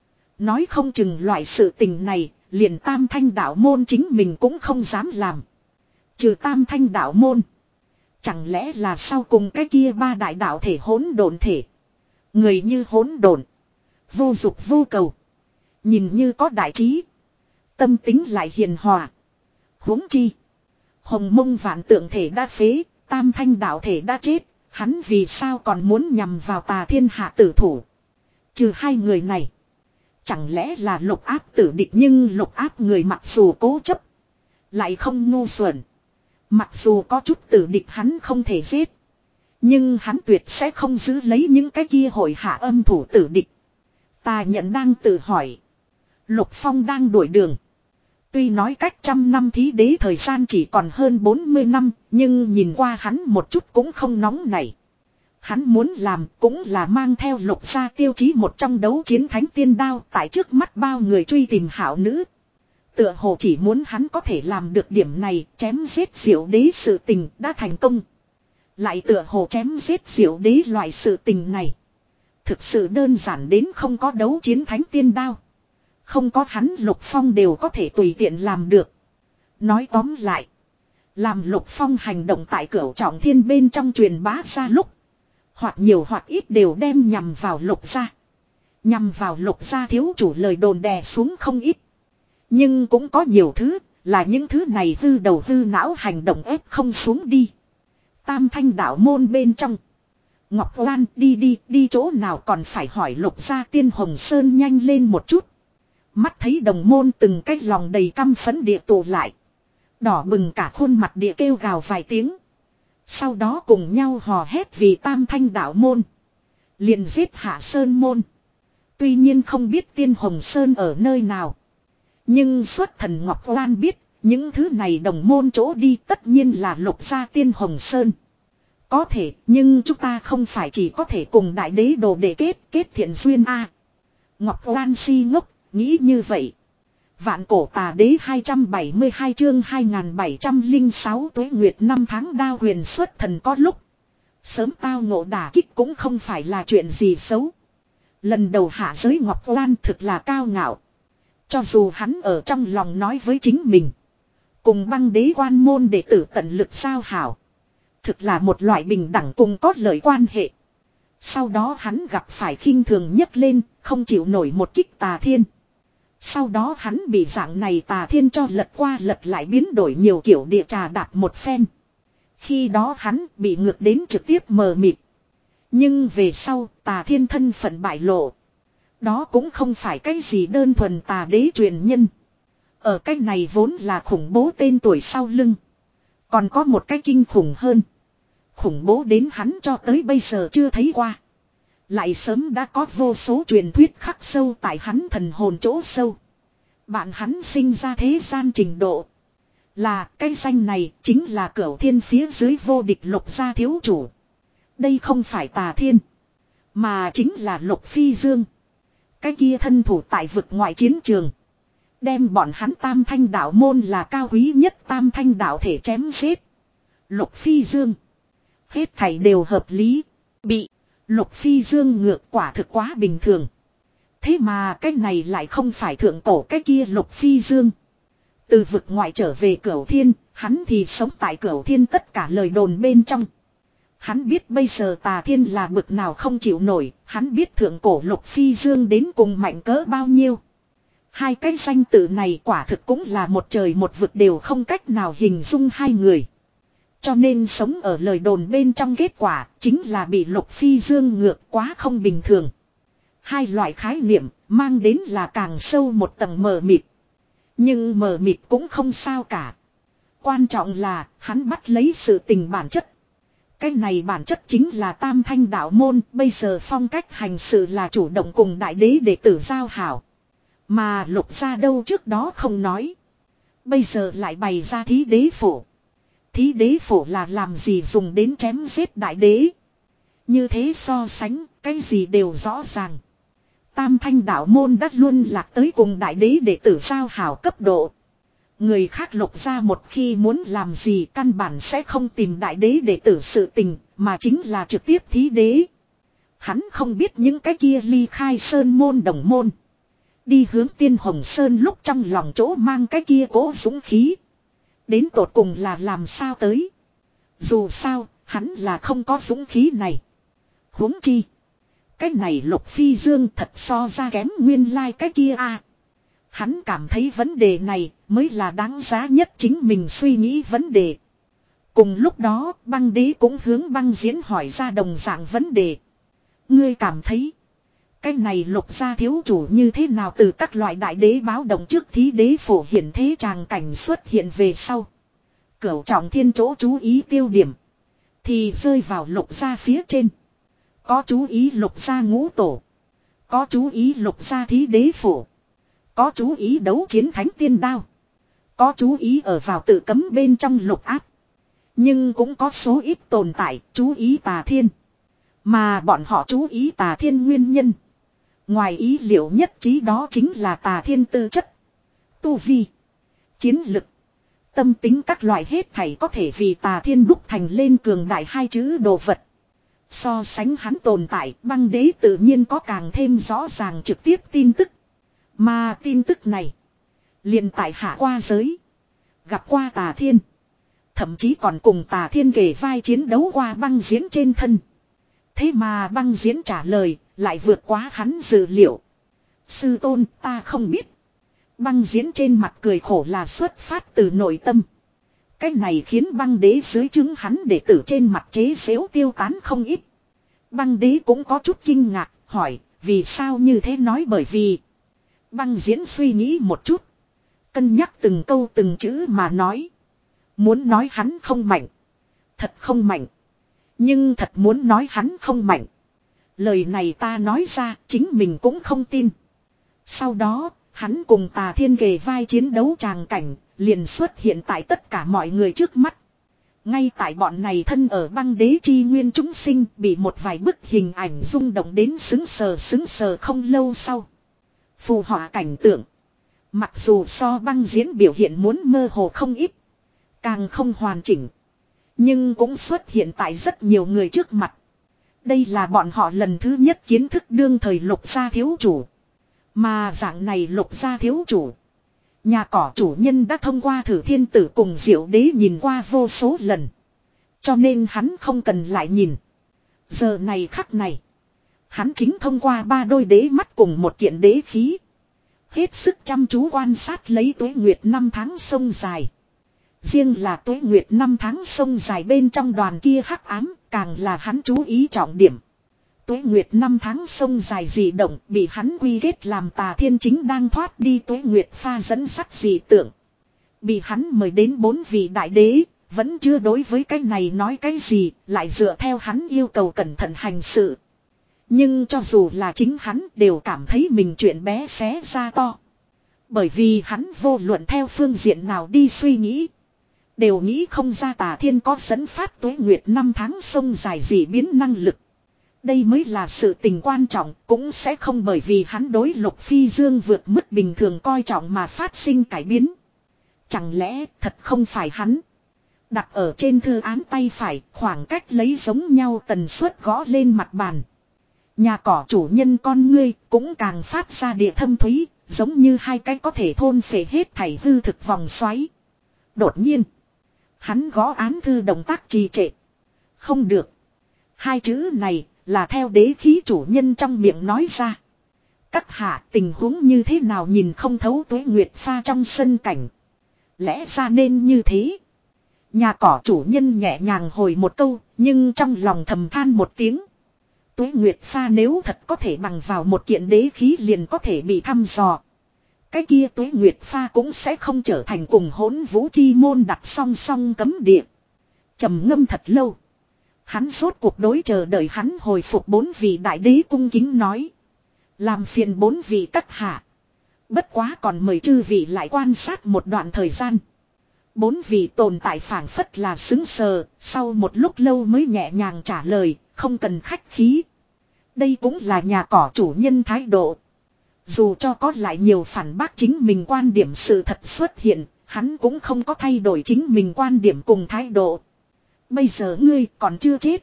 S1: Nói không chừng loại sự tình này, liền Tam Thanh đạo môn chính mình cũng không dám làm. Trừ Tam Thanh đạo môn. Chẳng lẽ là sau cùng cái kia ba đại đạo thể hỗn độn thể. Người như hỗn độn, vô dục vô cầu, nhìn như có đại trí, tâm tính lại hiền hòa. Huống chi, hồng mông vạn tượng thể đã phế, Tam Thanh đạo thể đã chết, hắn vì sao còn muốn nhằm vào Tà Thiên hạ tử thủ. Trừ hai người này, chẳng lẽ là lục áp tử địch, nhưng lục áp người mặc dù cố chấp, lại không ngu xuẩn. Mặc dù có chút tử địch hắn không thể giết, nhưng hắn tuyệt sẽ không giữ lấy những cái kia hội hạ âm thủ tử địch. Tà Nhận đang tự hỏi. Lục Phong đang đuổi đường. Tuy nói cách trăm năm thí đế thời gian chỉ còn hơn bốn mươi năm, nhưng nhìn qua hắn một chút cũng không nóng nảy. Hắn muốn làm cũng là mang theo lục gia tiêu chí một trong đấu chiến thánh tiên đao tại trước mắt bao người truy tìm hảo nữ. Tựa hồ chỉ muốn hắn có thể làm được điểm này, chém giết diệu đế sự tình đã thành công. Lại tựa hồ chém giết diệu đế loại sự tình này. Thực sự đơn giản đến không có đấu chiến thánh tiên đao. Không có hắn Lục Phong đều có thể tùy tiện làm được. Nói tóm lại. Làm Lục Phong hành động tại Cửu Trọng Thiên bên trong truyền bá ra lúc. Hoặc nhiều hoặc ít đều đem nhằm vào Lục gia. Nhằm vào Lục gia thiếu chủ lời đồn đè xuống không ít. Nhưng cũng có nhiều thứ là những thứ này hư đầu hư não hành động ép không xuống đi. Tam Thanh đạo môn bên trong. Ngọc Lan đi đi đi chỗ nào còn phải hỏi Lục gia Tiên Hồng Sơn nhanh lên một chút. Mắt thấy đồng môn từng cái lòng đầy căm phẫn địa tụ lại. Đỏ bừng cả khuôn mặt địa kêu gào vài tiếng. Sau đó cùng nhau hò hét vì Tam Thanh đạo môn. Liền giết Hạ Sơn môn. Tuy nhiên không biết Tiên Hồng Sơn ở nơi nào. Nhưng xuất thần Ngọc Lan biết. Những thứ này đồng môn chỗ đi tất nhiên là Lục gia Tiên Hồng Sơn. Có thể, nhưng chúng ta không phải chỉ có thể cùng đại đế đồ để kết, kết thiện duyên a. Ngọc Lan si ngốc, nghĩ như vậy. Vạn cổ tà đế hai trăm bảy mươi hai chương hai nghìn bảy trăm lẻ sáu tuế nguyệt năm tháng đao huyền xuất thần có lúc. Sớm tao ngộ đả kích cũng không phải là chuyện gì xấu. Lần đầu hạ giới Ngọc Lan thực là cao ngạo. Cho dù hắn ở trong lòng nói với chính mình. Cùng băng đế quan môn đệ tử tận lực giao hảo. Thực là một loại bình đẳng cùng có lợi quan hệ. Sau đó hắn gặp phải khinh thường nhất lên, không chịu nổi một kích Tà Thiên. Sau đó hắn bị dạng này Tà Thiên cho lật qua lật lại biến đổi nhiều kiểu địa trà đạp một phen. Khi đó hắn bị ngược đến trực tiếp mờ mịt. Nhưng về sau Tà Thiên thân phận bại lộ. Đó cũng không phải cái gì đơn thuần tà đế truyền nhân. Ở cái này vốn là khủng bố tên tuổi sau lưng. Còn có một cái kinh khủng hơn. Khủng bố đến hắn cho tới bây giờ chưa thấy qua. Lại sớm đã có vô số truyền thuyết khắc sâu tại hắn thần hồn chỗ sâu. Bạn hắn sinh ra thế gian trình độ. Là cái danh này chính là Cửu Thiên phía dưới vô địch Lục gia thiếu chủ. Đây không phải Tà Thiên. Mà chính là Lục Phi Dương. Cái kia thân thủ tại vực ngoại chiến trường. Đem bọn hắn Tam Thanh đạo môn là cao quý nhất Tam Thanh đạo thể chém giết. Lục Phi Dương. Hết thảy đều hợp lý. Bị Lục Phi Dương ngược quả thực quá bình thường. Thế mà cái này lại không phải thượng cổ cái kia Lục Phi Dương. Từ vực ngoại trở về Cửu Thiên, hắn thì sống tại Cửu Thiên tất cả lời đồn bên trong. Hắn biết bây giờ Tà Thiên là bực nào không chịu nổi, hắn biết thượng cổ Lục Phi Dương đến cùng mạnh cỡ bao nhiêu. Hai cái danh tự này quả thực cũng là một trời một vực đều không cách nào hình dung hai người. Cho nên sống ở lời đồn bên trong kết quả chính là bị Lục Phi Dương ngược quá không bình thường. Hai loại khái niệm mang đến là càng sâu một tầng mờ mịt. Nhưng mờ mịt cũng không sao cả. Quan trọng là hắn bắt lấy sự tình bản chất. Cái này bản chất chính là Tam Thanh đạo môn, bây giờ phong cách hành sự là chủ động cùng đại đế đệ tử giao hảo. Mà Lục gia đâu trước đó không nói. Bây giờ lại bày ra thí đế phổ. Thí đế phổ là làm gì dùng đến chém giết đại đế. Như thế so sánh, cái gì đều rõ ràng. Tam thanh đạo môn đã luôn lạc tới cùng đại đế đệ tử giao hảo cấp độ. Người khác lục ra một khi muốn làm gì căn bản sẽ không tìm đại đế đệ tử sự tình, mà chính là trực tiếp thí đế. Hắn không biết những cái kia ly khai sơn môn đồng môn. Đi hướng tiên hồng sơn lúc trong lòng chỗ mang cái kia cố dũng khí. Đến tột cùng là làm sao tới. Dù sao, hắn là không có dũng khí này. Huống chi. Cái này Lục Phi Dương thật so ra kém nguyên lai like cái kia a. À. Hắn cảm thấy vấn đề này mới là đáng giá nhất chính mình suy nghĩ vấn đề. Cùng lúc đó băng đế cũng hướng băng diễn hỏi ra đồng dạng vấn đề. Ngươi cảm thấy. Cái này Lục gia thiếu chủ như thế nào từ các loại đại đế báo động trước thí đế phổ hiển thế tràng cảnh xuất hiện về sau. Cửu trọng thiên chỗ chú ý tiêu điểm. Thì rơi vào Lục gia phía trên. Có chú ý Lục gia ngũ tổ. Có chú ý Lục gia thí đế phổ. Có chú ý đấu chiến thánh tiên đao. Có chú ý ở vào tự cấm bên trong lục áp. Nhưng cũng có số ít tồn tại chú ý tà thiên. Mà bọn họ chú ý tà thiên nguyên nhân. Ngoài ý liệu nhất trí đó chính là tà thiên tư chất. Tu vi. Chiến lực. Tâm tính các loại hết thảy có thể vì tà thiên đúc thành lên cường đại hai chữ đồ vật. So sánh hắn tồn tại băng đế tự nhiên có càng thêm rõ ràng trực tiếp tin tức. Mà tin tức này. Liền tại hạ qua giới. Gặp qua tà thiên. Thậm chí còn cùng tà thiên kề vai chiến đấu qua băng diễn trên thân. Thế mà băng diễn trả lời. Lại vượt quá hắn dự liệu. Sư tôn ta không biết. Băng diễn trên mặt cười khổ là xuất phát từ nội tâm. Cái này khiến băng đế dưới chứng hắn đệ tử trên mặt chế xếu tiêu tán không ít. Băng đế cũng có chút kinh ngạc. Hỏi vì sao như thế nói bởi vì. Băng diễn suy nghĩ một chút. Cân nhắc từng câu từng chữ mà nói. Muốn nói hắn không mạnh. Thật không mạnh. Nhưng thật muốn nói hắn không mạnh. Lời này ta nói ra chính mình cũng không tin. Sau đó hắn cùng tà thiên kề vai chiến đấu tràng cảnh liền xuất hiện tại tất cả mọi người trước mắt. Ngay tại bọn này thân ở băng đế chi nguyên chúng sinh bị một vài bức hình ảnh rung động đến xứng sờ xứng sờ không lâu sau. Phù họa cảnh tượng. Mặc dù so băng diễn biểu hiện muốn mơ hồ không ít. Càng không hoàn chỉnh. Nhưng cũng xuất hiện tại rất nhiều người trước mặt. Đây là bọn họ lần thứ nhất kiến thức đương thời Lục gia thiếu chủ. Mà dạng này Lục gia thiếu chủ. Nhà cỏ chủ nhân đã thông qua thử thiên tử cùng diệu đế nhìn qua vô số lần. Cho nên hắn không cần lại nhìn. Giờ này khắc này. Hắn chính thông qua ba đôi đế mắt cùng một kiện đế khí. Hết sức chăm chú quan sát lấy tuế nguyệt năm tháng sông dài. Riêng là tuế nguyệt năm tháng sông dài bên trong đoàn kia hắc ám càng là hắn chú ý trọng điểm. Tuế nguyệt năm tháng sông dài dị động bị hắn quy kết làm tà thiên chính đang thoát đi tuế nguyệt pha dẫn sắt dị tượng. Bị hắn mời đến bốn vị đại đế, vẫn chưa đối với cái này nói cái gì, lại dựa theo hắn yêu cầu cẩn thận hành sự. Nhưng cho dù là chính hắn đều cảm thấy mình chuyện bé xé ra to. Bởi vì hắn vô luận theo phương diện nào đi suy nghĩ. Đều nghĩ không ra tà thiên có dẫn phát tuế nguyệt năm tháng sông dài dị biến năng lực. Đây mới là sự tình quan trọng, cũng sẽ không bởi vì hắn đối Lục Phi Dương vượt mức bình thường coi trọng mà phát sinh cải biến. Chẳng lẽ thật không phải hắn. Đặt ở trên thư án tay phải, khoảng cách lấy giống nhau tần suất gõ lên mặt bàn. Nhà cỏ chủ nhân con ngươi cũng càng phát ra địa thâm thúy, giống như hai cái có thể thôn phệ hết thảy hư thực vòng xoáy. Đột nhiên, hắn gõ án thư động tác trì trệ. Không được. Hai chữ này là theo đế khí chủ nhân trong miệng nói ra. Các hạ tình huống như thế nào nhìn không thấu tuế nguyệt pha trong sân cảnh. Lẽ ra nên như thế. Nhà cỏ chủ nhân nhẹ nhàng hồi một câu, nhưng trong lòng thầm than một tiếng. Tuế nguyệt pha nếu thật có thể bằng vào một kiện đế khí liền có thể bị thăm dò. Cái kia tuế nguyệt pha cũng sẽ không trở thành cùng hỗn vũ chi môn đặt song song cấm địa. Trầm ngâm thật lâu. Hắn rốt cuộc đối chờ đợi hắn hồi phục bốn vị đại đế cung kính nói. Làm phiền bốn vị các hạ. Bất quá còn mời chư vị lại quan sát một đoạn thời gian. Bốn vị tồn tại phảng phất là xứng sờ, sau một lúc lâu mới nhẹ nhàng trả lời, không cần khách khí. Đây cũng là nhà cỏ chủ nhân thái độ. Dù cho có lại nhiều phản bác chính mình quan điểm sự thật xuất hiện, hắn cũng không có thay đổi chính mình quan điểm cùng thái độ. Bây giờ ngươi còn chưa chết.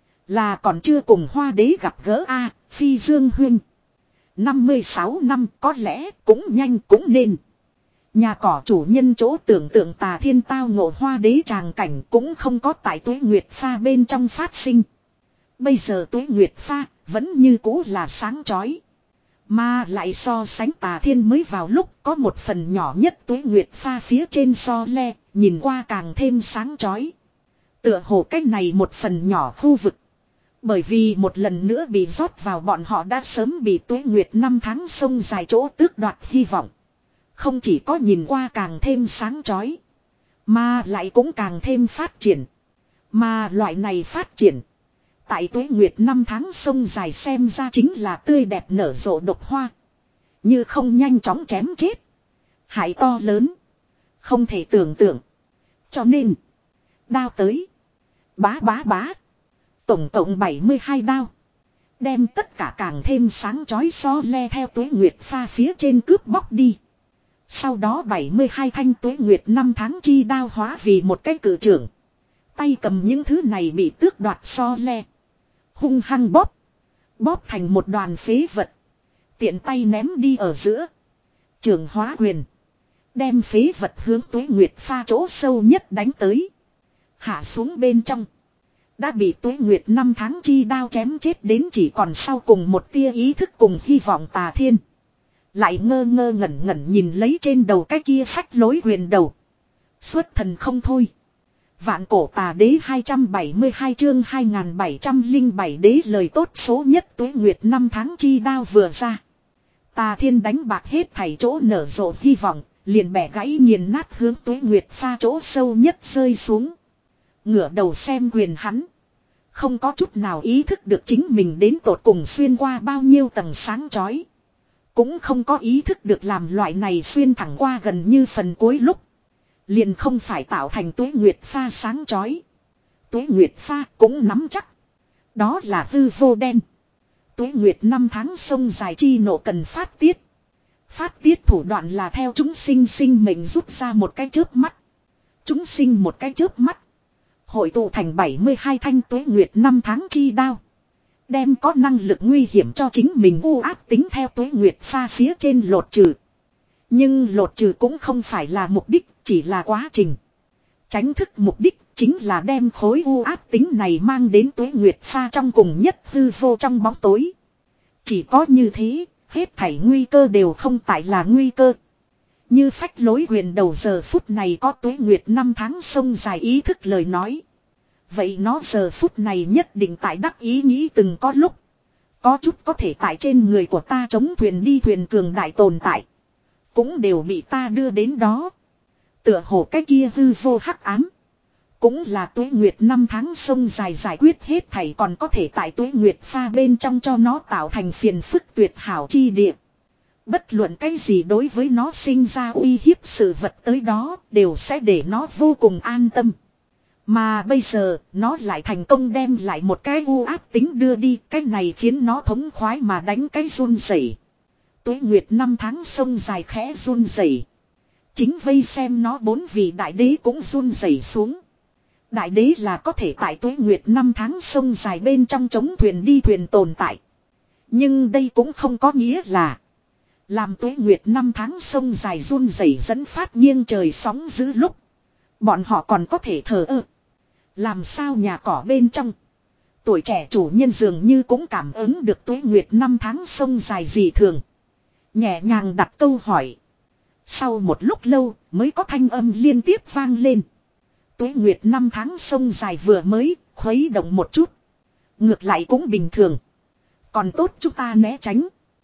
S1: Là còn chưa cùng Hoa Đế gặp gỡ a à, Phi Dương huynh. năm mươi sáu năm có lẽ cũng nhanh cũng nên. Nhà cỏ chủ nhân chỗ tưởng tượng Tà Thiên tao ngộ Hoa Đế tràng cảnh cũng không có tại Tuế Nguyệt Pha bên trong phát sinh. Bây giờ Tuế Nguyệt Pha vẫn như cũ là sáng chói. Mà lại so sánh Tà Thiên mới vào lúc có một phần nhỏ nhất Tuế Nguyệt Pha phía trên so le, nhìn qua càng thêm sáng chói. Tựa hồ cách này một phần nhỏ khu vực. Bởi vì một lần nữa bị rót vào bọn họ đã sớm bị Tuế Nguyệt năm tháng sông dài chỗ tước đoạt hy vọng. Không chỉ có nhìn qua càng thêm sáng chói, mà lại cũng càng thêm phát triển. Mà loại này phát triển, tại Tuế Nguyệt năm tháng sông dài xem ra chính là tươi đẹp nở rộ độc hoa. Như không nhanh chóng chém chết. Hại to lớn. Không thể tưởng tượng. Cho nên, đao tới. Bá bá bá. Tổng cộng bảy mươi hai đao. Đem tất cả càng thêm sáng chói so le theo Tuế Nguyệt Pha phía trên cướp bóc đi. Sau đó bảy mươi hai thanh Tuế Nguyệt năm tháng chi đao hóa vì một cái cự trưởng. Tay cầm những thứ này bị tước đoạt so le. Hung hăng bóp. Bóp thành một đoàn phế vật. Tiện tay ném đi ở giữa. Trường hóa quyền. Đem phế vật hướng Tuế Nguyệt Pha chỗ sâu nhất đánh tới. Hạ xuống bên trong. Đã bị Tuế Nguyệt năm tháng chi đao chém chết đến chỉ còn sau cùng một tia ý thức cùng hy vọng Tà Thiên. Lại ngơ ngơ ngẩn ngẩn nhìn lấy trên đầu cái kia phách lối huyền đầu. Xuất thần không thôi. Vạn cổ Tà Đế hai trăm bảy mươi hai chương hai nghìn bảy trăm lẻ bảy đế lời tốt số nhất Tuế Nguyệt năm tháng chi đao vừa ra. Tà Thiên đánh bạc hết thảy chỗ nở rộ hy vọng, liền bẻ gãy nghiền nát hướng Tuế Nguyệt Pha chỗ sâu nhất rơi xuống. Ngửa đầu xem quyền hắn. Không có chút nào ý thức được chính mình đến tột cùng xuyên qua bao nhiêu tầng sáng chói. Cũng không có ý thức được làm loại này xuyên thẳng qua gần như phần cuối lúc. Liền không phải tạo thành Tuế Nguyệt Pha sáng chói. Tuế Nguyệt Pha cũng nắm chắc. Đó là hư vô đen. Tuế Nguyệt năm tháng sông dài chi nộ cần phát tiết. Phát tiết thủ đoạn là theo chúng sinh sinh mệnh rút ra một cái chớp mắt. Chúng sinh một cái chớp mắt. Hội tụ thành bảy mươi hai thanh Tuế Nguyệt năm tháng chi đao. Đem có năng lực nguy hiểm cho chính mình u áp tính theo Tuế Nguyệt Pha phía trên lột trừ. Nhưng lột trừ cũng không phải là mục đích, chỉ là quá trình. Tránh thức mục đích chính là đem khối u áp tính này mang đến Tuế Nguyệt Pha trong cùng nhất hư vô trong bóng tối. Chỉ có như thế, hết thảy nguy cơ đều không tại là nguy cơ. Như phách lối huyền đầu giờ phút này có Tuế Nguyệt năm tháng sông dài ý thức lời nói. Vậy nó giờ phút này nhất định tại đắc ý nghĩ từng có lúc. Có chút có thể tại trên người của ta chống thuyền đi thuyền cường đại tồn tại. Cũng đều bị ta đưa đến đó. Tựa hồ cái kia hư vô hắc ám. Cũng là Tuế Nguyệt năm tháng sông dài giải quyết hết thảy còn có thể tại Tuế Nguyệt Pha bên trong cho nó tạo thành phiền phức tuyệt hảo chi địa. Bất luận cái gì đối với nó sinh ra uy hiếp sự vật tới đó đều sẽ để nó vô cùng an tâm. Mà bây giờ nó lại thành công đem lại một cái u áp tính đưa đi. Cái này khiến nó thống khoái mà đánh cái run rẩy. Tuế Nguyệt năm tháng sông dài khẽ run rẩy. Chính vây xem nó bốn vị đại đế cũng run rẩy xuống. Đại đế là có thể tại Tuế Nguyệt năm tháng sông dài bên trong chống thuyền đi thuyền tồn tại. Nhưng đây cũng không có nghĩa là làm Tuế Nguyệt năm tháng sông dài run rẩy dẫn phát nghiêng trời sóng dữ lúc bọn họ còn có thể thờ ơ. Làm sao nhà cỏ bên trong tuổi trẻ chủ nhân dường như cũng cảm ứng được Tuế Nguyệt năm tháng sông dài dị thường. Nhẹ nhàng đặt câu hỏi. Sau một lúc lâu mới có thanh âm liên tiếp vang lên. Tuế Nguyệt năm tháng sông dài vừa mới khuấy động một chút. Ngược lại cũng bình thường. Còn tốt chúng ta né tránh.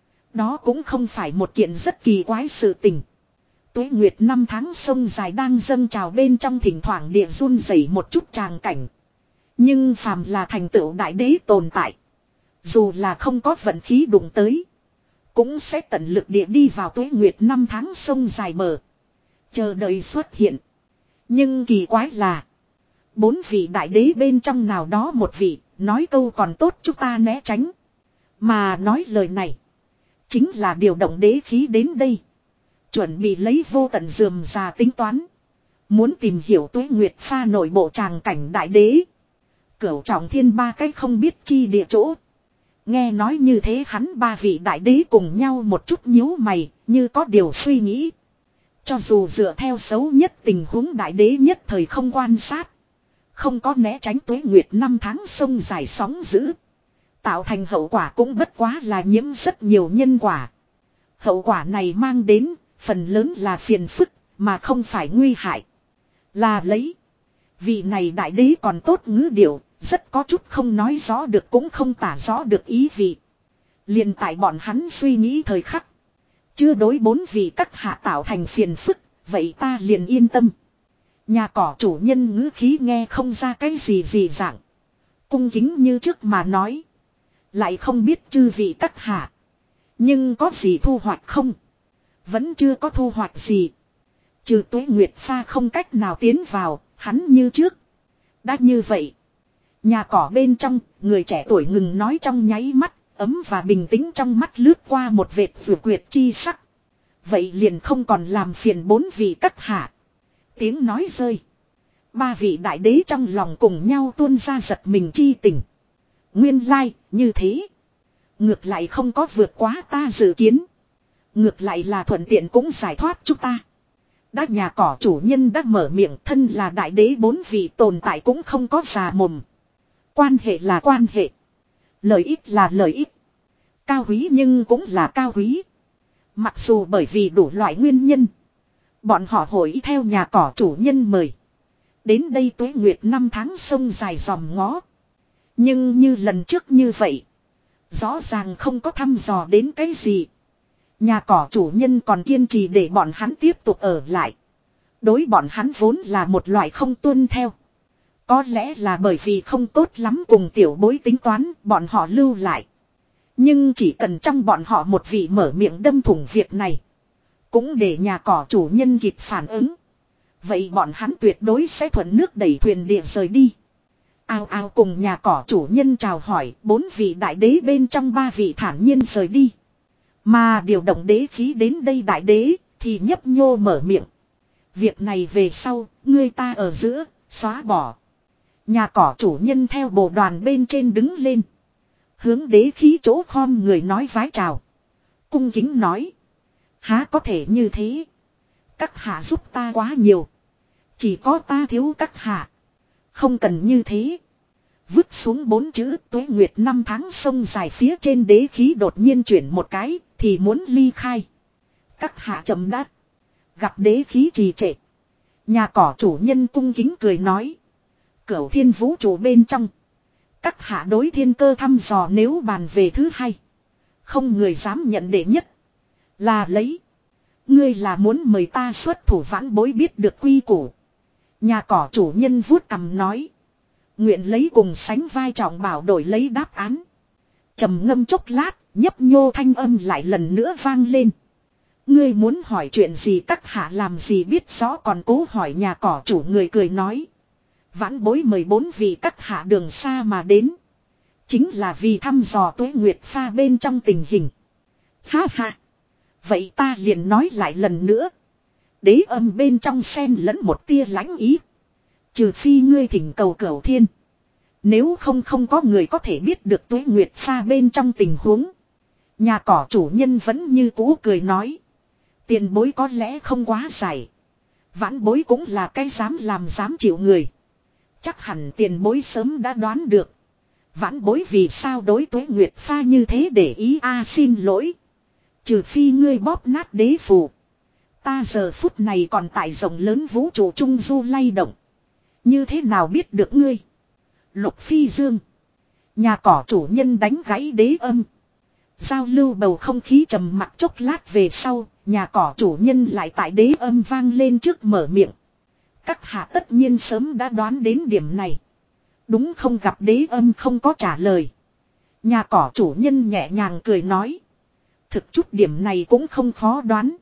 S1: Đó cũng không phải một kiện rất kỳ quái sự tình. Tuế Nguyệt năm tháng sông dài đang dâng trào bên trong thỉnh thoảng địa run rẩy một chút tràng cảnh. Nhưng phàm là thành tựu đại đế tồn tại. Dù là không có vận khí đụng tới. Cũng sẽ tận lực địa đi vào Tuế Nguyệt năm tháng sông dài bờ. Chờ đợi xuất hiện. Nhưng kỳ quái là. Bốn vị đại đế bên trong nào đó một vị. Nói câu còn tốt chúng ta né tránh. Mà nói lời này. Chính là điều động đế khí đến đây. Chuẩn bị lấy vô tận dườm già tính toán. Muốn tìm hiểu Tuế Nguyệt Pha nội bộ tràng cảnh đại đế. Cửu trọng thiên ba cách không biết chi địa chỗ. Nghe nói như thế hắn ba vị đại đế cùng nhau một chút nhíu mày, như có điều suy nghĩ. Cho dù dựa theo xấu nhất tình huống đại đế nhất thời không quan sát. Không có né tránh Tuế Nguyệt năm tháng sông dài sóng dữ. Tạo thành hậu quả cũng bất quá là nhiễm rất nhiều nhân quả. Hậu quả này mang đến, phần lớn là phiền phức, mà không phải nguy hại. Là lấy. Vị này đại đế còn tốt ngữ điệu, rất có chút không nói rõ được cũng không tả rõ được ý vị. Liền tại bọn hắn suy nghĩ thời khắc. Chưa đối bốn vị các hạ tạo thành phiền phức, vậy ta liền yên tâm. Nhà cỏ chủ nhân ngữ khí nghe không ra cái gì gì dạng. Cung kính như trước mà nói. Lại không biết chư vị các hạ. Nhưng có gì thu hoạch không? Vẫn chưa có thu hoạch gì. Trừ Tuế Nguyệt Pha không cách nào tiến vào, hắn như trước. Đã như vậy. Nhà cỏ bên trong, người trẻ tuổi ngừng nói trong nháy mắt, ấm và bình tĩnh trong mắt lướt qua một vệt vừa quyệt chi sắc. Vậy liền không còn làm phiền bốn vị các hạ. Tiếng nói rơi. Ba vị đại đế trong lòng cùng nhau tuôn ra giật mình chi tình. Nguyên lai, như thế. Ngược lại không có vượt quá ta dự kiến. Ngược lại là thuận tiện cũng giải thoát chúng ta. Đã nhà cỏ chủ nhân đã mở miệng thân là đại đế bốn vị tồn tại cũng không có già mồm. Quan hệ là quan hệ. Lợi ích là lợi ích. Cao quý nhưng cũng là cao quý. Mặc dù bởi vì đủ loại nguyên nhân. Bọn họ hội theo nhà cỏ chủ nhân mời. Đến đây Tuế Nguyệt năm tháng sông dài dòng ngó. Nhưng như lần trước như vậy. Rõ ràng không có thăm dò đến cái gì. Nhà cỏ chủ nhân còn kiên trì để bọn hắn tiếp tục ở lại. Đối bọn hắn vốn là một loại không tuân theo. Có lẽ là bởi vì không tốt lắm cùng tiểu bối tính toán bọn họ lưu lại. Nhưng chỉ cần trong bọn họ một vị mở miệng đâm thủng việc này. Cũng để nhà cỏ chủ nhân kịp phản ứng. Vậy bọn hắn tuyệt đối sẽ thuận nước đẩy thuyền địa rời đi. Ao ao cùng nhà cỏ chủ nhân chào hỏi bốn vị đại đế bên trong ba vị thản nhiên rời đi. Mà điều động đế khí đến đây đại đế thì nhấp nhô mở miệng. Việc này về sau, ngươi ta ở giữa, xóa bỏ. Nhà cỏ chủ nhân theo bộ đoàn bên trên đứng lên. Hướng đế khí chỗ khom người nói vái chào. Cung kính nói. Há có thể như thế. Các hạ giúp ta quá nhiều. Chỉ có ta thiếu các hạ. Không cần như thế. Vứt xuống bốn chữ Tuế Nguyệt năm tháng sông dài phía trên đế khí đột nhiên chuyển một cái. Thì muốn ly khai. Các hạ chậm đáp. Gặp đế khí trì trệ. Nhà cỏ chủ nhân cung kính cười nói. Cửu thiên vũ trụ bên trong. Các hạ đối thiên cơ thăm dò nếu bàn về thứ hai. Không người dám nhận đệ nhất. Là lấy. Ngươi là muốn mời ta xuất thủ vãn bối biết được quy củ. Nhà cỏ chủ nhân vuốt cằm nói. Nguyện lấy cùng sánh vai trọng bảo đổi lấy đáp án. Trầm ngâm chốc lát. Nhấp nhô thanh âm lại lần nữa vang lên. Ngươi muốn hỏi chuyện gì các hạ làm gì biết rõ còn cố hỏi nhà cỏ chủ người cười nói. Vãn bối mời bốn vị các hạ đường xa mà đến. Chính là vì thăm dò Tuế Nguyệt Pha bên trong tình hình. Ha ha. Vậy ta liền nói lại lần nữa. Đế âm bên trong xen lẫn một tia lãnh ý. Trừ phi ngươi thỉnh cầu Cửu Thiên. Nếu không không có người có thể biết được Tuế Nguyệt Pha bên trong tình huống. Nhà cỏ chủ nhân vẫn như cũ cười nói. Tiền bối có lẽ không quá dài. Vãn bối cũng là cái dám làm dám chịu người. Chắc hẳn tiền bối sớm đã đoán được. Vãn bối vì sao đối Tuế Nguyệt Pha như thế để ý a à, xin lỗi. Trừ phi ngươi bóp nát đế phù. Ta giờ phút này còn tại rộng lớn vũ trụ trung du lay động. Như thế nào biết được ngươi? Lục Phi Dương. Nhà cỏ chủ nhân đánh gãy đế âm. Giao lưu bầu không khí trầm mặc chốc lát về sau, nhà cỏ chủ nhân lại tại đế âm vang lên trước mở miệng. Các hạ tất nhiên sớm đã đoán đến điểm này. Đúng không gặp đế âm không có trả lời. Nhà cỏ chủ nhân nhẹ nhàng cười nói. Thực chút điểm này cũng không khó đoán.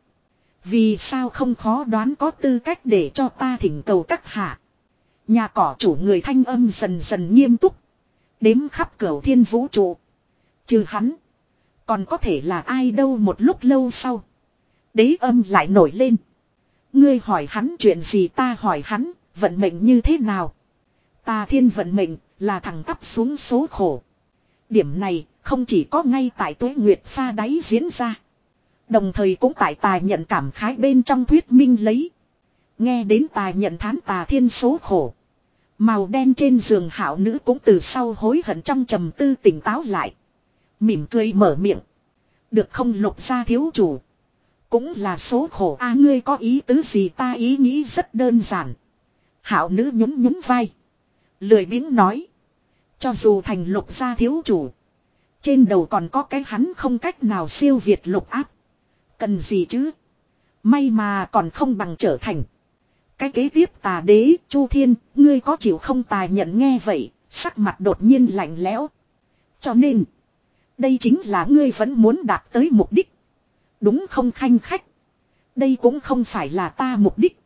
S1: Vì sao không khó đoán có tư cách để cho ta thỉnh cầu các hạ. Nhà cỏ chủ người thanh âm dần dần nghiêm túc. Đếm khắp cửu thiên vũ trụ. Trừ hắn. Còn có thể là ai đâu, một lúc lâu sau. Đế âm lại nổi lên. Ngươi hỏi hắn chuyện gì, ta hỏi hắn, vận mệnh như thế nào? Tà thiên vận mệnh là thẳng tắp xuống số khổ. Điểm này không chỉ có ngay tại Tuế Nguyệt pha đáy diễn ra. Đồng thời cũng tại Tà Nhận cảm khái bên trong thuyết minh lấy. Nghe đến Tà Nhận thán tà thiên số khổ. Màu đen trên giường Hạo nữ cũng từ sau hối hận trong trầm tư tỉnh táo lại. Mỉm cười mở miệng. Được không Lục gia thiếu chủ. Cũng là số khổ a, ngươi có ý tứ gì, ta ý nghĩ rất đơn giản. Hạo nữ nhún nhún vai. Lười biếng nói. Cho dù thành Lục gia thiếu chủ. Trên đầu còn có cái hắn không cách nào siêu việt lục áp. Cần gì chứ? May mà còn không bằng trở thành. Cái kế tiếp Tà đế, Chu Thiên, ngươi có chịu không? Tà Nhận nghe vậy, sắc mặt đột nhiên lạnh lẽo. Cho nên, đây chính là ngươi vẫn muốn đạt tới mục đích. Đúng không khanh khách? Đây cũng không phải là ta mục đích.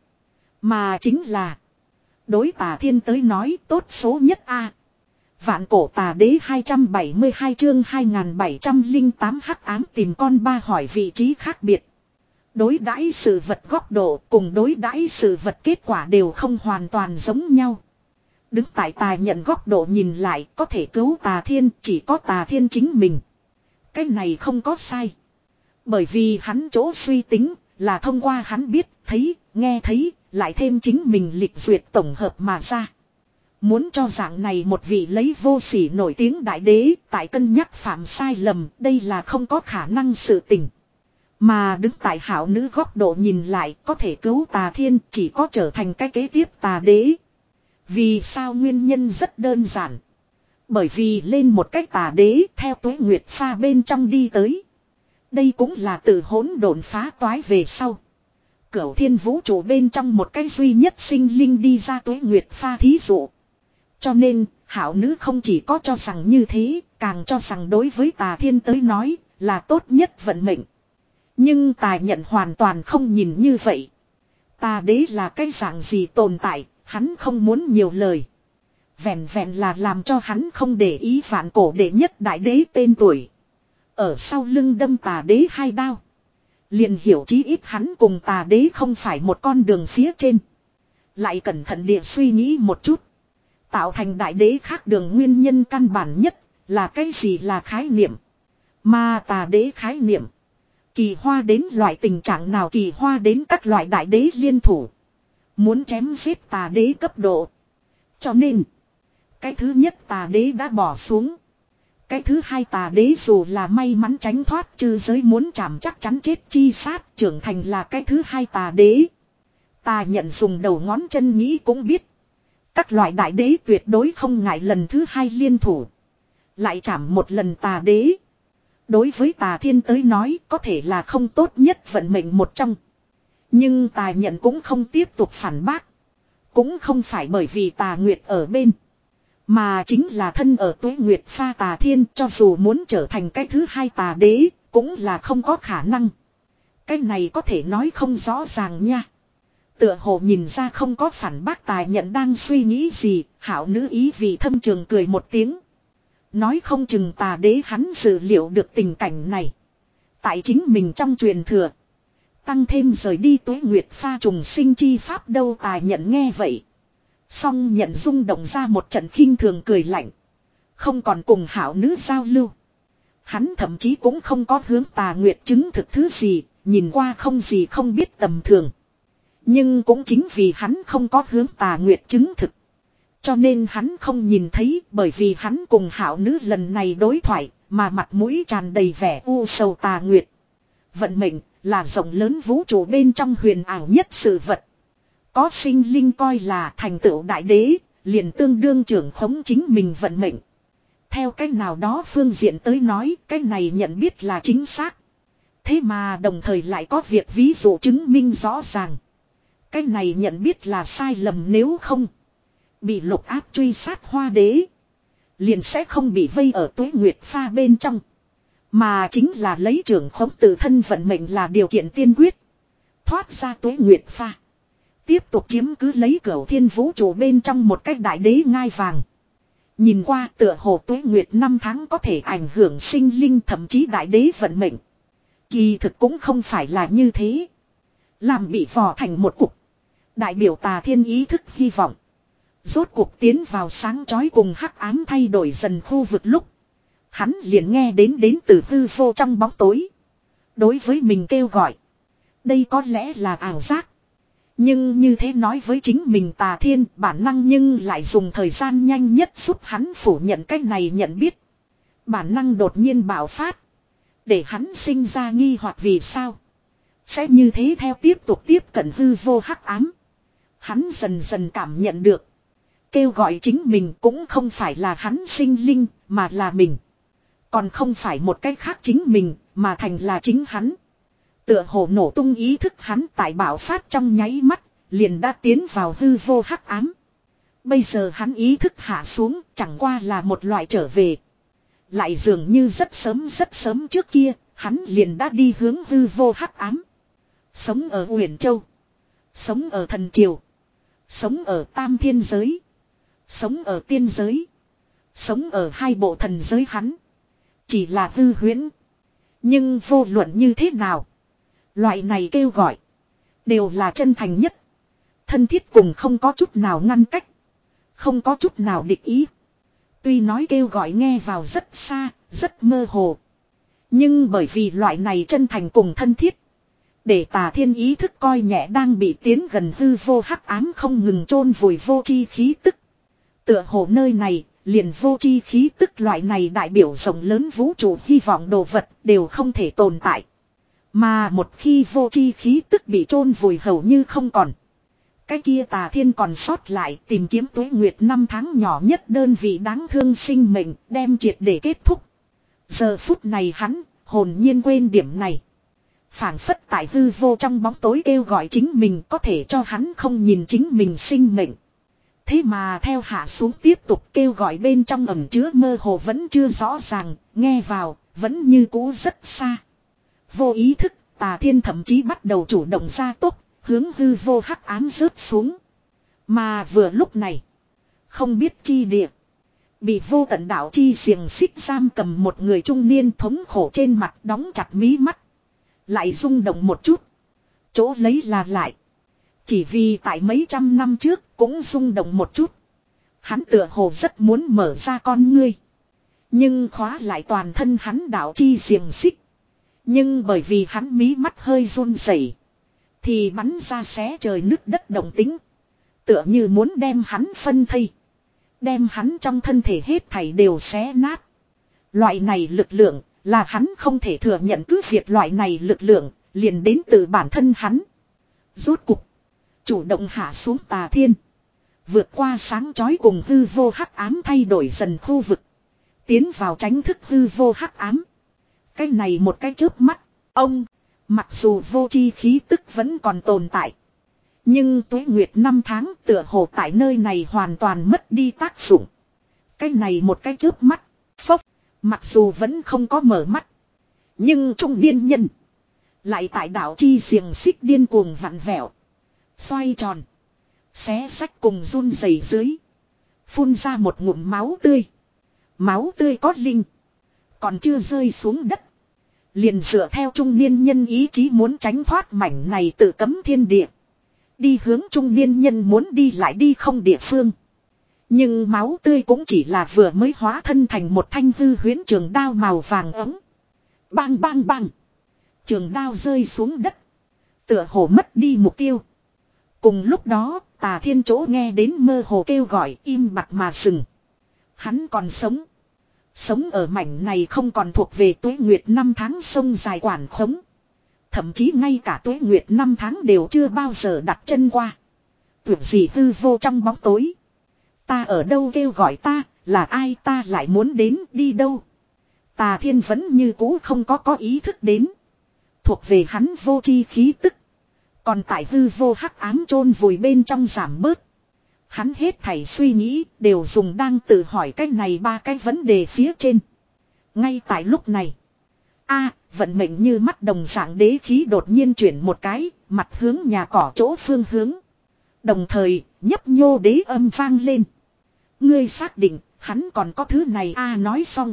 S1: Mà chính là, đối Tà Thiên tới nói tốt số nhất a. Vạn cổ Tà đế hai trăm bảy mươi hai chương hai nghìn bảy trăm lẻ tám hắc ám tìm con ba hỏi vị trí khác biệt. Đối đãi sự vật góc độ cùng đối đãi sự vật kết quả đều không hoàn toàn giống nhau. Đứng tại Tà Nhận góc độ nhìn lại, có thể cứu Tà Thiên chỉ có Tà Thiên chính mình. Cái này không có sai. Bởi vì hắn chỗ suy tính là thông qua hắn biết, thấy, nghe thấy, lại thêm chính mình lịch duyệt tổng hợp mà ra. Muốn cho dạng này một vị lấy vô sỉ nổi tiếng đại đế tại cân nhắc phạm sai lầm, đây là không có khả năng sự tình. Mà đứng tại Hạo nữ góc độ nhìn lại, có thể cứu Tà Thiên chỉ có trở thành cái kế tiếp Tà đế. Vì sao? Nguyên nhân rất đơn giản. Bởi vì lên một cách Tà đế theo Tuế Nguyệt pha bên trong đi tới. Đây cũng là từ hỗn độn phá toái về sau. Cửu thiên vũ trụ bên trong một cái duy nhất sinh linh đi ra Tuế Nguyệt pha thí dụ. Cho nên, Hạo nữ không chỉ có cho rằng như thế, càng cho rằng đối với Tà Thiên tới nói, là tốt nhất vận mệnh. Nhưng Tà Nhận hoàn toàn không nhìn như vậy. Tà đế là cái dạng gì tồn tại, hắn không muốn nhiều lời. Vẹn vẹn là làm cho hắn không để ý vạn cổ đệ nhất đại đế tên tuổi. Ở sau lưng đâm Tà đế hai đao. Liền hiểu chí ít hắn cùng Tà đế không phải một con đường phía trên. Lại cẩn thận địa suy nghĩ một chút. Tạo thành đại đế khác đường nguyên nhân căn bản nhất là cái gì? Là khái niệm. Mà Tà đế khái niệm. Kỳ hoa đến loại tình trạng nào? Kỳ hoa đến các loại đại đế liên thủ. Muốn chém giết Tà đế cấp độ. Cho nên, cái thứ nhất Tà đế đã bỏ xuống. Cái thứ hai Tà đế dù là may mắn tránh thoát chư giới muốn chạm chắc chắn chết chi sát, trưởng thành là cái thứ hai Tà đế. Tà Nhận dùng đầu ngón chân nghĩ cũng biết. Các loại đại đế tuyệt đối không ngại lần thứ hai liên thủ. Lại chạm một lần Tà đế. Đối với Tà Thiên tới nói có thể là không tốt nhất vận mệnh một trong. Nhưng Tà Nhận cũng không tiếp tục phản bác. Cũng không phải bởi vì Tà Nguyệt ở bên. Mà chính là thân ở Tuế Nguyệt pha Tà Thiên cho dù muốn trở thành cái thứ hai Tà đế cũng là không có khả năng. Cái này có thể nói không rõ ràng nha. Tựa hồ nhìn ra không có phản bác Tà Nhận đang suy nghĩ gì, Hạo nữ ý vì thâm trường cười một tiếng. Nói không chừng Tà đế hắn dự liệu được tình cảnh này. Tại chính mình trong truyền thừa. Tăng thêm rời đi Tuế Nguyệt pha trùng sinh chi pháp đâu. Tà Nhận nghe vậy. Song Nhận rung động ra một trận khinh thường cười lạnh. Không còn cùng Hạo nữ giao lưu. Hắn thậm chí cũng không có hướng Tà Nguyệt chứng thực thứ gì. Nhìn qua không gì không biết tầm thường. Nhưng cũng chính vì hắn không có hướng Tà Nguyệt chứng thực. Cho nên hắn không nhìn thấy, bởi vì hắn cùng Hạo nữ lần này đối thoại, mà mặt mũi tràn đầy vẻ u sầu. Tà Nguyệt. Vận mệnh là rộng lớn vũ trụ bên trong huyền ảo nhất sự vật. Có sinh linh coi là thành tựu đại đế, liền tương đương trưởng khống chính mình vận mệnh. Theo cách nào đó phương diện tới nói, cái này nhận biết là chính xác. Thế mà đồng thời lại có việc ví dụ chứng minh rõ ràng. Cái này nhận biết là sai lầm, nếu không bị lục áp truy sát hoa đế, liền sẽ không bị vây ở Tuế Nguyệt pha bên trong. Mà chính là lấy trưởng khống tự thân vận mệnh là điều kiện tiên quyết. Thoát ra Tuế Nguyệt pha. Tiếp tục chiếm cứ lấy cửu thiên vũ trụ bên trong một cách đại đế ngai vàng. Nhìn qua tựa hồ tuế nguyệt năm tháng có thể ảnh hưởng sinh linh thậm chí đại đế vận mệnh. Kỳ thực cũng không phải là như thế. Làm bị vò thành một cục. Đại biểu tà thiên ý thức hy vọng. Rốt cuộc tiến vào sáng chói cùng hắc ám thay đổi dần khu vực lúc. Hắn liền nghe đến đến từ hư vô trong bóng tối. Đối với mình kêu gọi. Đây có lẽ là ảo giác. Nhưng như thế nói với chính mình tà thiên bản năng nhưng lại dùng thời gian nhanh nhất giúp hắn phủ nhận cách này nhận biết. Bản năng đột nhiên bạo phát. Để hắn sinh ra nghi hoặc vì sao. Sẽ như thế theo tiếp tục tiếp cận hư vô hắc ám. Hắn dần dần cảm nhận được. Kêu gọi chính mình cũng không phải là hắn sinh linh mà là mình. Còn không phải một cách khác chính mình mà thành là chính hắn. Tựa hồ nổ tung ý thức hắn tại bạo phát trong nháy mắt, liền đã tiến vào hư vô hắc ám. Bây giờ hắn ý thức hạ xuống chẳng qua là một loại trở về. Lại dường như rất sớm rất sớm trước kia, hắn liền đã đi hướng hư vô hắc ám. Sống ở Uyển Châu. Sống ở Thần Triều. Sống ở Tam Thiên Giới. Sống ở Tiên Giới. Sống ở hai bộ thần giới hắn. Chỉ là hư huyễn. Nhưng vô luận như thế nào. Loại này kêu gọi. Đều là chân thành nhất. Thân thiết cùng không có chút nào ngăn cách. Không có chút nào địch ý. Tuy nói kêu gọi nghe vào rất xa, rất mơ hồ. Nhưng bởi vì loại này chân thành cùng thân thiết. Để tà thiên ý thức coi nhẹ đang bị tiến gần hư vô hắc ám không ngừng chôn vùi vô chi khí tức. Tựa hồ nơi này, liền vô chi khí tức loại này đại biểu rộng lớn vũ trụ hy vọng đồ vật đều không thể tồn tại. Mà một khi vô chi khí tức bị chôn vùi hầu như không còn. Cái kia tà thiên còn sót lại tìm kiếm tuế nguyệt năm tháng nhỏ nhất đơn vị đáng thương sinh mệnh đem triệt để kết thúc. Giờ phút này hắn hồn nhiên quên điểm này. Phảng phất tại hư vô trong bóng tối kêu gọi chính mình có thể cho hắn không nhìn chính mình sinh mệnh. Thế mà theo hạ xuống tiếp tục kêu gọi bên trong ẩm chứa mơ hồ vẫn chưa rõ ràng, nghe vào, vẫn như cũ rất xa. Vô ý thức, tà thiên thậm chí bắt đầu chủ động ra tốc, hướng hư vô hắc ám rớt xuống. Mà vừa lúc này, không biết chi địa, bị vô tận đạo chi xiềng xích giam cầm một người trung niên thống khổ trên mặt đóng chặt mí mắt. Lại rung động một chút. Chỗ lấy là lại. Chỉ vì tại mấy trăm năm trước cũng rung động một chút. Hắn tựa hồ rất muốn mở ra con ngươi. Nhưng khóa lại toàn thân hắn đạo chi xiềng xích. Nhưng bởi vì hắn mí mắt hơi run rẩy, thì bắn ra xé trời nứt đất động tính. Tựa như muốn đem hắn phân thây. Đem hắn trong thân thể hết thảy đều xé nát. Loại này lực lượng là hắn không thể thừa nhận, cứ việc loại này lực lượng liền đến từ bản thân hắn. Rốt cục chủ động hạ xuống tà thiên. Vượt qua sáng chói cùng hư vô hắc ám thay đổi dần khu vực. Tiến vào tránh thức hư vô hắc ám. Cái này một cái chớp mắt. Ông, mặc dù vô chi khí tức vẫn còn tồn tại. Nhưng tuế nguyệt năm tháng tựa hồ tại nơi này hoàn toàn mất đi tác dụng. Cái này một cái chớp mắt. Phốc, mặc dù vẫn không có mở mắt. Nhưng trung niên nhân lại tại đạo chi xiềng xích điên cuồng vặn vẹo. Xoay tròn. Xé sách cùng run rẩy dưới. Phun ra một ngụm máu tươi. Máu tươi có linh. Còn chưa rơi xuống đất. Liền dựa theo trung niên nhân ý chí muốn tránh thoát mảnh này tự cấm thiên địa. Đi hướng trung niên nhân muốn đi lại đi không địa phương. Nhưng máu tươi cũng chỉ là vừa mới hóa thân thành một thanh hư huyễn trường đao màu vàng ấm. Bang bang bang. Trường đao rơi xuống đất. Tựa hồ mất đi mục tiêu. Cùng lúc đó, tà thiên chỗ nghe đến mơ hồ kêu gọi im bặt mà sừng. Hắn còn sống. Sống ở mảnh này không còn thuộc về tuế nguyệt năm tháng sông dài quản khống. Thậm chí ngay cả tuế nguyệt năm tháng đều chưa bao giờ đặt chân qua. Tưởng gì hư vô trong bóng tối. Ta ở đâu kêu gọi ta, là ai ta lại muốn đến đi đâu. Tà thiên vẫn như cũ không có có ý thức đến. Thuộc về hắn vô chi khí tức. Còn tại hư vô hắc ám chôn vùi bên trong giảm bớt. Hắn hết thảy suy nghĩ đều dùng đang tự hỏi cái này ba cái vấn đề phía trên. Ngay tại lúc này. A, vận mệnh như mắt đồng dạng đế khí đột nhiên chuyển một cái, mặt hướng nhà cỏ chỗ phương hướng. Đồng thời, nhấp nhô đế âm vang lên. Ngươi xác định, hắn còn có thứ này a nói xong.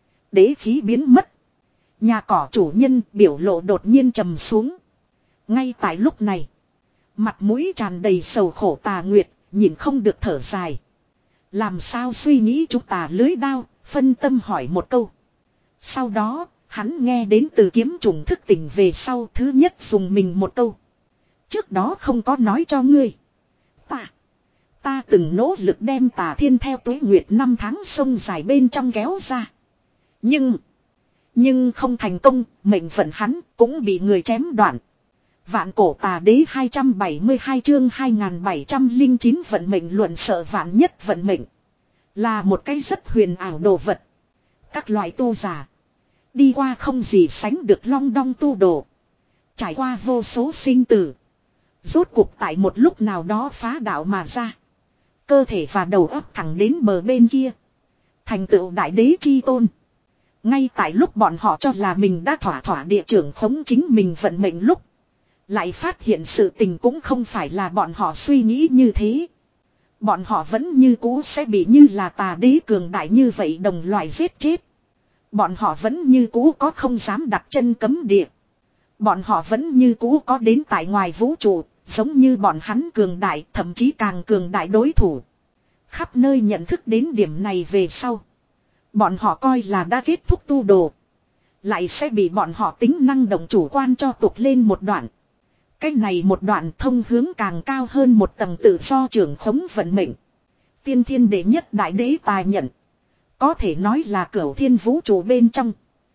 S1: Đế khí biến mất. Nhà cỏ chủ nhân biểu lộ đột nhiên trầm xuống. Ngay tại lúc này. Mặt mũi tràn đầy sầu khổ Tà Nguyệt, nhìn không được thở dài. Làm sao suy nghĩ chúng ta lưới đao, phân tâm hỏi một câu. Sau đó, hắn nghe đến từ kiếm trùng thức tỉnh về sau thứ nhất dùng mình một câu. Trước đó không có nói cho ngươi. Ta, ta từng nỗ lực đem Tà Thiên theo tuế nguyệt năm tháng sông dài bên trong kéo ra. Nhưng, nhưng không thành công, mệnh phận hắn cũng bị người chém đoạn. Vạn cổ tà đế hai trăm bảy mươi hai chương hai nghìn bảy trăm lẻ chín vận mệnh luận sợ vạn nhất vận mệnh. Là một cái rất huyền ảo đồ vật. Các loại tu giả. Đi qua không gì sánh được long đong tu đồ. Trải qua vô số sinh tử. Rốt cuộc tại một lúc nào đó phá đạo mà ra. Cơ thể và đầu óc thẳng đến bờ bên kia. Thành tựu đại đế chi tôn. Ngay tại lúc bọn họ cho là mình đã thỏa thỏa địa trưởng khống chính mình vận mệnh lúc. Lại phát hiện sự tình cũng không phải là bọn họ suy nghĩ như thế. Bọn họ vẫn như cũ sẽ bị như là tà đế cường đại như vậy đồng loại giết chết. Bọn họ vẫn như cũ có không dám đặt chân cấm địa. Bọn họ vẫn như cũ có đến tại ngoài vũ trụ, giống như bọn hắn cường đại, thậm chí càng cường đại đối thủ. Khắp nơi nhận thức đến điểm này về sau. Bọn họ coi là đã kết thúc tu đồ. Lại sẽ bị bọn họ tính năng động chủ quan cho tụt lên một đoạn. Cái này một đoạn thông hướng càng cao hơn một tầng tự do trưởng khống vận mệnh. Tiên thiên đệ nhất đại đế tài nhận. Có thể nói là cửu thiên vũ trụ bên trong.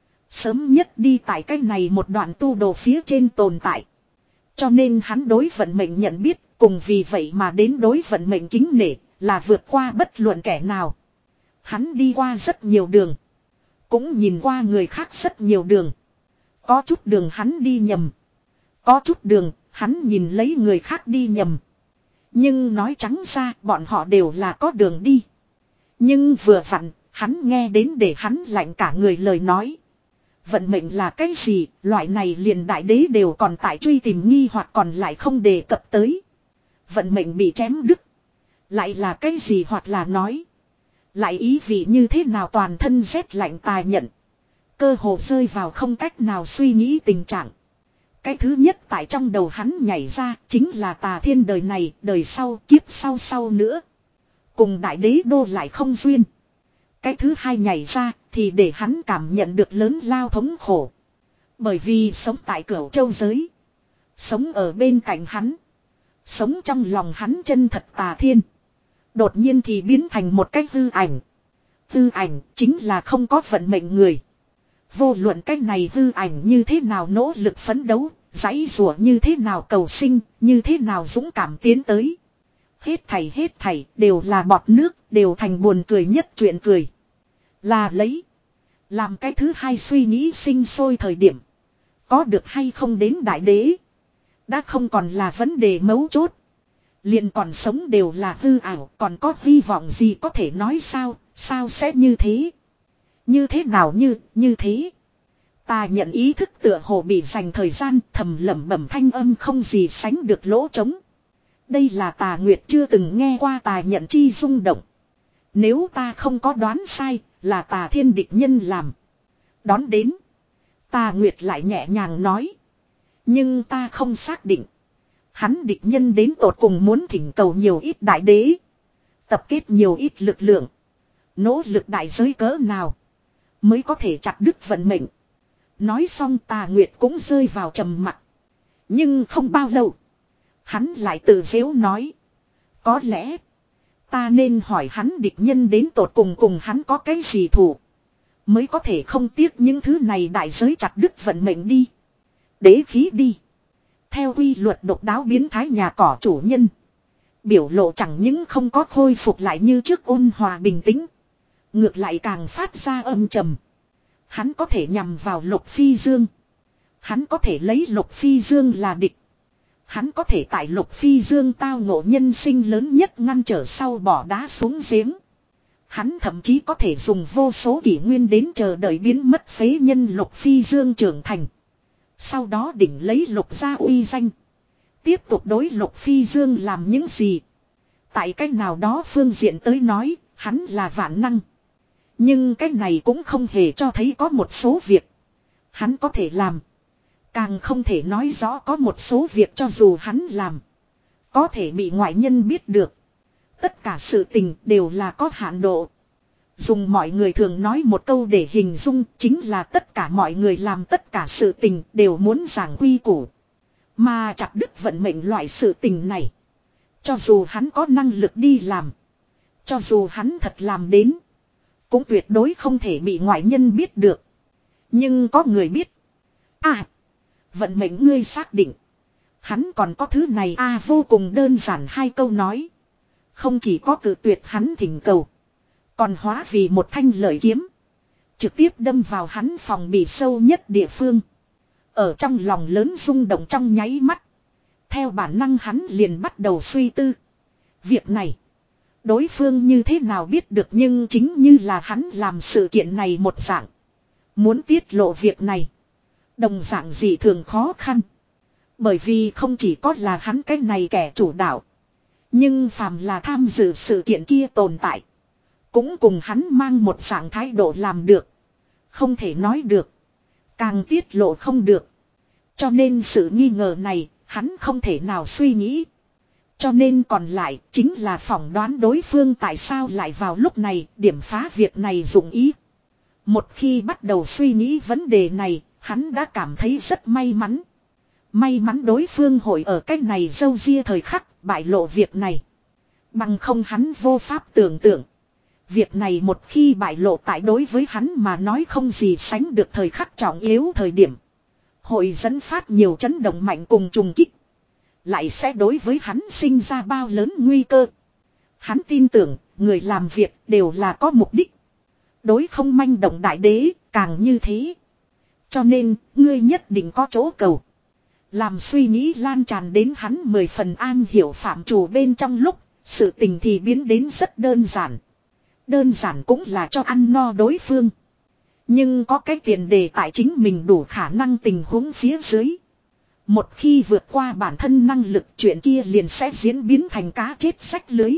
S1: Sớm nhất đi tại cái này một đoạn tu đồ phía trên tồn tại. Cho nên hắn đối vận mệnh nhận biết, cùng vì vậy mà đến đối vận mệnh kính nể, là vượt qua bất luận kẻ nào. Hắn đi qua rất nhiều đường. Cũng nhìn qua người khác rất nhiều đường. Có chút đường hắn đi nhầm. Có chút đường, hắn nhìn lấy người khác đi nhầm. Nhưng nói trắng ra, bọn họ đều là có đường đi. Nhưng vừa vặn, hắn nghe đến để hắn lạnh cả người lời nói. Vận mệnh là cái gì, loại này liền đại đế đều còn tại truy tìm nghi hoặc còn lại không đề cập tới. Vận mệnh bị chém đứt. Lại là cái gì hoặc là nói. Lại ý vị như thế nào toàn thân rét lạnh tài nhận. Cơ hồ rơi vào không cách nào suy nghĩ tình trạng. Cái thứ nhất tại trong đầu hắn nhảy ra chính là Tà Thiên đời này, đời sau, kiếp sau sau nữa. Cùng đại đế đô lại không duyên. Cái thứ hai nhảy ra thì để hắn cảm nhận được lớn lao thống khổ. Bởi vì sống tại Cửu Châu giới. Sống ở bên cạnh hắn. Sống trong lòng hắn chân thật Tà Thiên. Đột nhiên thì biến thành một cái hư ảnh. Hư ảnh chính là không có vận mệnh người. Vô luận cái này hư ảnh như thế nào nỗ lực phấn đấu, giãy giụa như thế nào cầu sinh, như thế nào dũng cảm tiến tới. Hết thảy hết thảy đều là bọt nước, đều thành buồn cười nhất chuyện cười. Là lấy. Làm cái thứ hai suy nghĩ sinh sôi thời điểm. Có được hay không đến đại đế. Đã không còn là vấn đề mấu chốt. Liền còn sống đều là hư ảo, còn có hy vọng gì có thể nói sao, sao sẽ như thế. Như thế nào như, như thế. Ta nhận ý thức tựa hồ bị dành thời gian thầm lẩm bẩm thanh âm không gì sánh được lỗ trống. Đây là Tà Nguyệt chưa từng nghe qua Tà nhận chi rung động. Nếu ta không có đoán sai, là Tà Thiên địch nhân làm. Đón đến. Tà Nguyệt lại nhẹ nhàng nói. Nhưng ta không xác định. Hắn địch nhân đến tột cùng muốn thỉnh cầu nhiều ít đại đế. Tập kết nhiều ít lực lượng. Nỗ lực đại giới cỡ nào. Mới có thể chặt đứt vận mệnh. Nói xong Tà Nguyệt cũng rơi vào trầm mặc. Nhưng không bao lâu. Hắn lại tự dễu nói. Có lẽ. Ta nên hỏi hắn địch nhân đến tột cùng cùng hắn có cái gì thù. Mới có thể không tiếc những thứ này đại giới chặt đứt vận mệnh đi. Đế khí đi. Theo quy luật độc đáo biến thái nhà cỏ chủ nhân. Biểu lộ chẳng những không có khôi phục lại như trước ôn hòa bình tĩnh. Ngược lại càng phát ra âm trầm. Hắn có thể nhằm vào Lục Phi Dương. Hắn có thể lấy Lục Phi Dương là địch. Hắn có thể tại Lục Phi Dương tao ngộ nhân sinh lớn nhất ngăn trở sau bỏ đá xuống giếng. Hắn thậm chí có thể dùng vô số kỷ nguyên đến chờ đợi biến mất phế nhân Lục Phi Dương trưởng thành. Sau đó đỉnh lấy Lục gia uy danh. Tiếp tục đối Lục Phi Dương làm những gì. Tại cách nào đó phương diện tới nói, Hắn là vạn năng. Nhưng cái này cũng không hề cho thấy có một số việc hắn có thể làm. Càng không thể nói rõ có một số việc cho dù hắn làm có thể bị ngoại nhân biết được. Tất cả sự tình đều là có hạn độ. Dùng mọi người thường nói một câu để hình dung chính là tất cả mọi người làm tất cả sự tình đều muốn giảng quy củ. Mà chặt đứt vận mệnh loại sự tình này. Cho dù hắn có năng lực đi làm. Cho dù hắn thật làm đến. Cũng tuyệt đối không thể bị ngoại nhân biết được. Nhưng có người biết. À. Vận mệnh ngươi xác định. Hắn còn có thứ này à, vô cùng đơn giản hai câu nói. Không chỉ có cự tuyệt hắn thỉnh cầu. Còn hóa vì một thanh lợi kiếm. Trực tiếp đâm vào hắn phòng bị sâu nhất địa phương. Ở trong lòng lớn rung động trong nháy mắt. Theo bản năng hắn liền bắt đầu suy tư. Việc này. Đối phương như thế nào biết được, nhưng chính như là hắn làm sự kiện này một dạng. Muốn tiết lộ việc này. Đồng dạng gì thường khó khăn. Bởi vì không chỉ có là hắn cái này kẻ chủ đạo. Nhưng phàm là tham dự sự kiện kia tồn tại. Cũng cùng hắn mang một dạng thái độ làm được. Không thể nói được. Càng tiết lộ không được. Cho nên sự nghi ngờ này hắn không thể nào suy nghĩ. Cho nên còn lại chính là phỏng đoán đối phương tại sao lại vào lúc này điểm phá việc này dụng ý. Một khi bắt đầu suy nghĩ vấn đề này, hắn đã cảm thấy rất may mắn. May mắn đối phương hội ở cách này dâu ria thời khắc bại lộ việc này. Bằng không hắn vô pháp tưởng tượng. Việc này một khi bại lộ tại đối với hắn mà nói không gì sánh được thời khắc trọng yếu thời điểm. Hội dẫn phát nhiều chấn động mạnh cùng trùng kích. Lại sẽ đối với hắn sinh ra bao lớn nguy cơ. Hắn tin tưởng người làm việc đều là có mục đích. Đối không manh động đại đế càng như thế. Cho nên ngươi nhất định có chỗ cầu. Làm suy nghĩ lan tràn đến hắn mười phần an hiểu phạm trù bên trong lúc. Sự tình thì biến đến rất đơn giản. Đơn giản cũng là cho ăn no đối phương. Nhưng có cái tiền đề tại chính mình đủ khả năng tình huống phía dưới. Một khi vượt qua bản thân năng lực chuyện kia liền sẽ diễn biến thành cá chết rách lưới.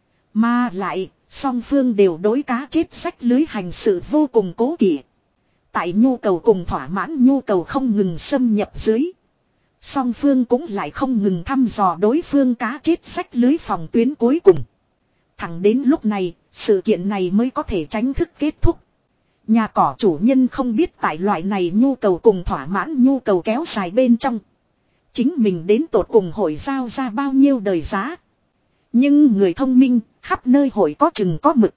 S1: Mà lại, song phương đều đối cá chết rách lưới hành sự vô cùng cố kỵ. Tại nhu cầu cùng thỏa mãn nhu cầu không ngừng xâm nhập dưới. Song phương cũng lại không ngừng thăm dò đối phương cá chết rách lưới phòng tuyến cuối cùng. Thẳng đến lúc này, sự kiện này mới có thể tránh thức kết thúc. Nhà cỏ chủ nhân không biết tại loại này nhu cầu cùng thỏa mãn nhu cầu kéo dài bên trong. Chính mình đến tột cùng hội giao ra bao nhiêu đời giá. Nhưng người thông minh, khắp nơi hội có chừng có mực.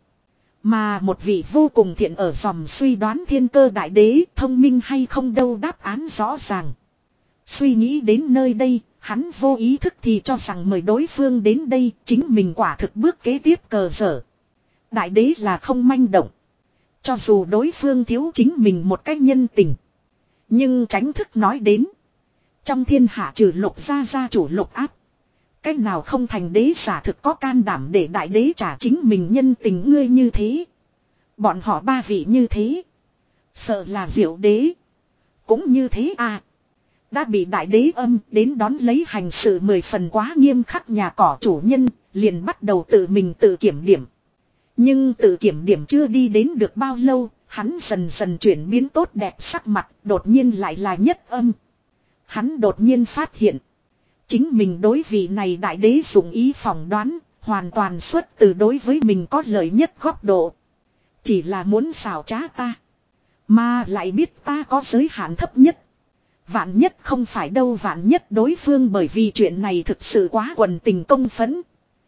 S1: Mà một vị vô cùng thiện ở dòng suy đoán thiên cơ đại đế, thông minh hay không đâu đáp án rõ ràng. Suy nghĩ đến nơi đây, hắn vô ý thức thì cho rằng mời đối phương đến đây, chính mình quả thực bước kế tiếp cờ dở. Đại đế là không manh động. Cho dù đối phương thiếu chính mình một cách nhân tình. Nhưng tránh thức nói đến. Trong thiên hạ trừ lục gia gia chủ lục áp. Cách nào không thành đế giả thực có can đảm để đại đế trả chính mình nhân tình ngươi như thế. Bọn họ ba vị như thế. Sợ là diệu đế. Cũng như thế à. Đã bị đại đế âm đến đón lấy hành sự mười phần quá nghiêm khắc nhà cỏ chủ nhân. Liền bắt đầu tự mình tự kiểm điểm. Nhưng tự kiểm điểm chưa đi đến được bao lâu. Hắn dần dần chuyển biến tốt đẹp sắc mặt. Đột nhiên lại là nhất âm. Hắn đột nhiên phát hiện. Chính mình đối vị này đại đế dụng ý phỏng đoán. Hoàn toàn xuất từ đối với mình có lợi nhất góc độ. Chỉ là muốn xảo trá ta. Mà lại biết ta có giới hạn thấp nhất. Vạn nhất không phải đâu, vạn nhất đối phương bởi vì chuyện này thực sự quá quần tình công phẫn.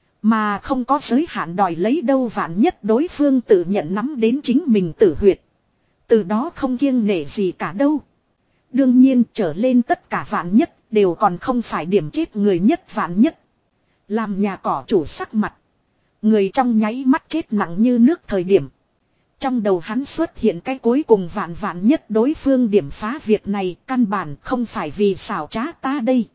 S1: Mà không có giới hạn đòi lấy đâu, vạn nhất đối phương tự nhận nắm đến chính mình tử huyệt. Từ đó không kiêng nể gì cả đâu. Đương nhiên trở lên tất cả vạn nhất đều còn không phải điểm chết người nhất vạn nhất. Làm nhà cỏ chủ sắc mặt. Người trong nháy mắt chết nặng như nước thời điểm. Trong đầu hắn xuất hiện cái cuối cùng vạn vạn nhất đối phương điểm phá việc này căn bản không phải vì xảo trá ta đây.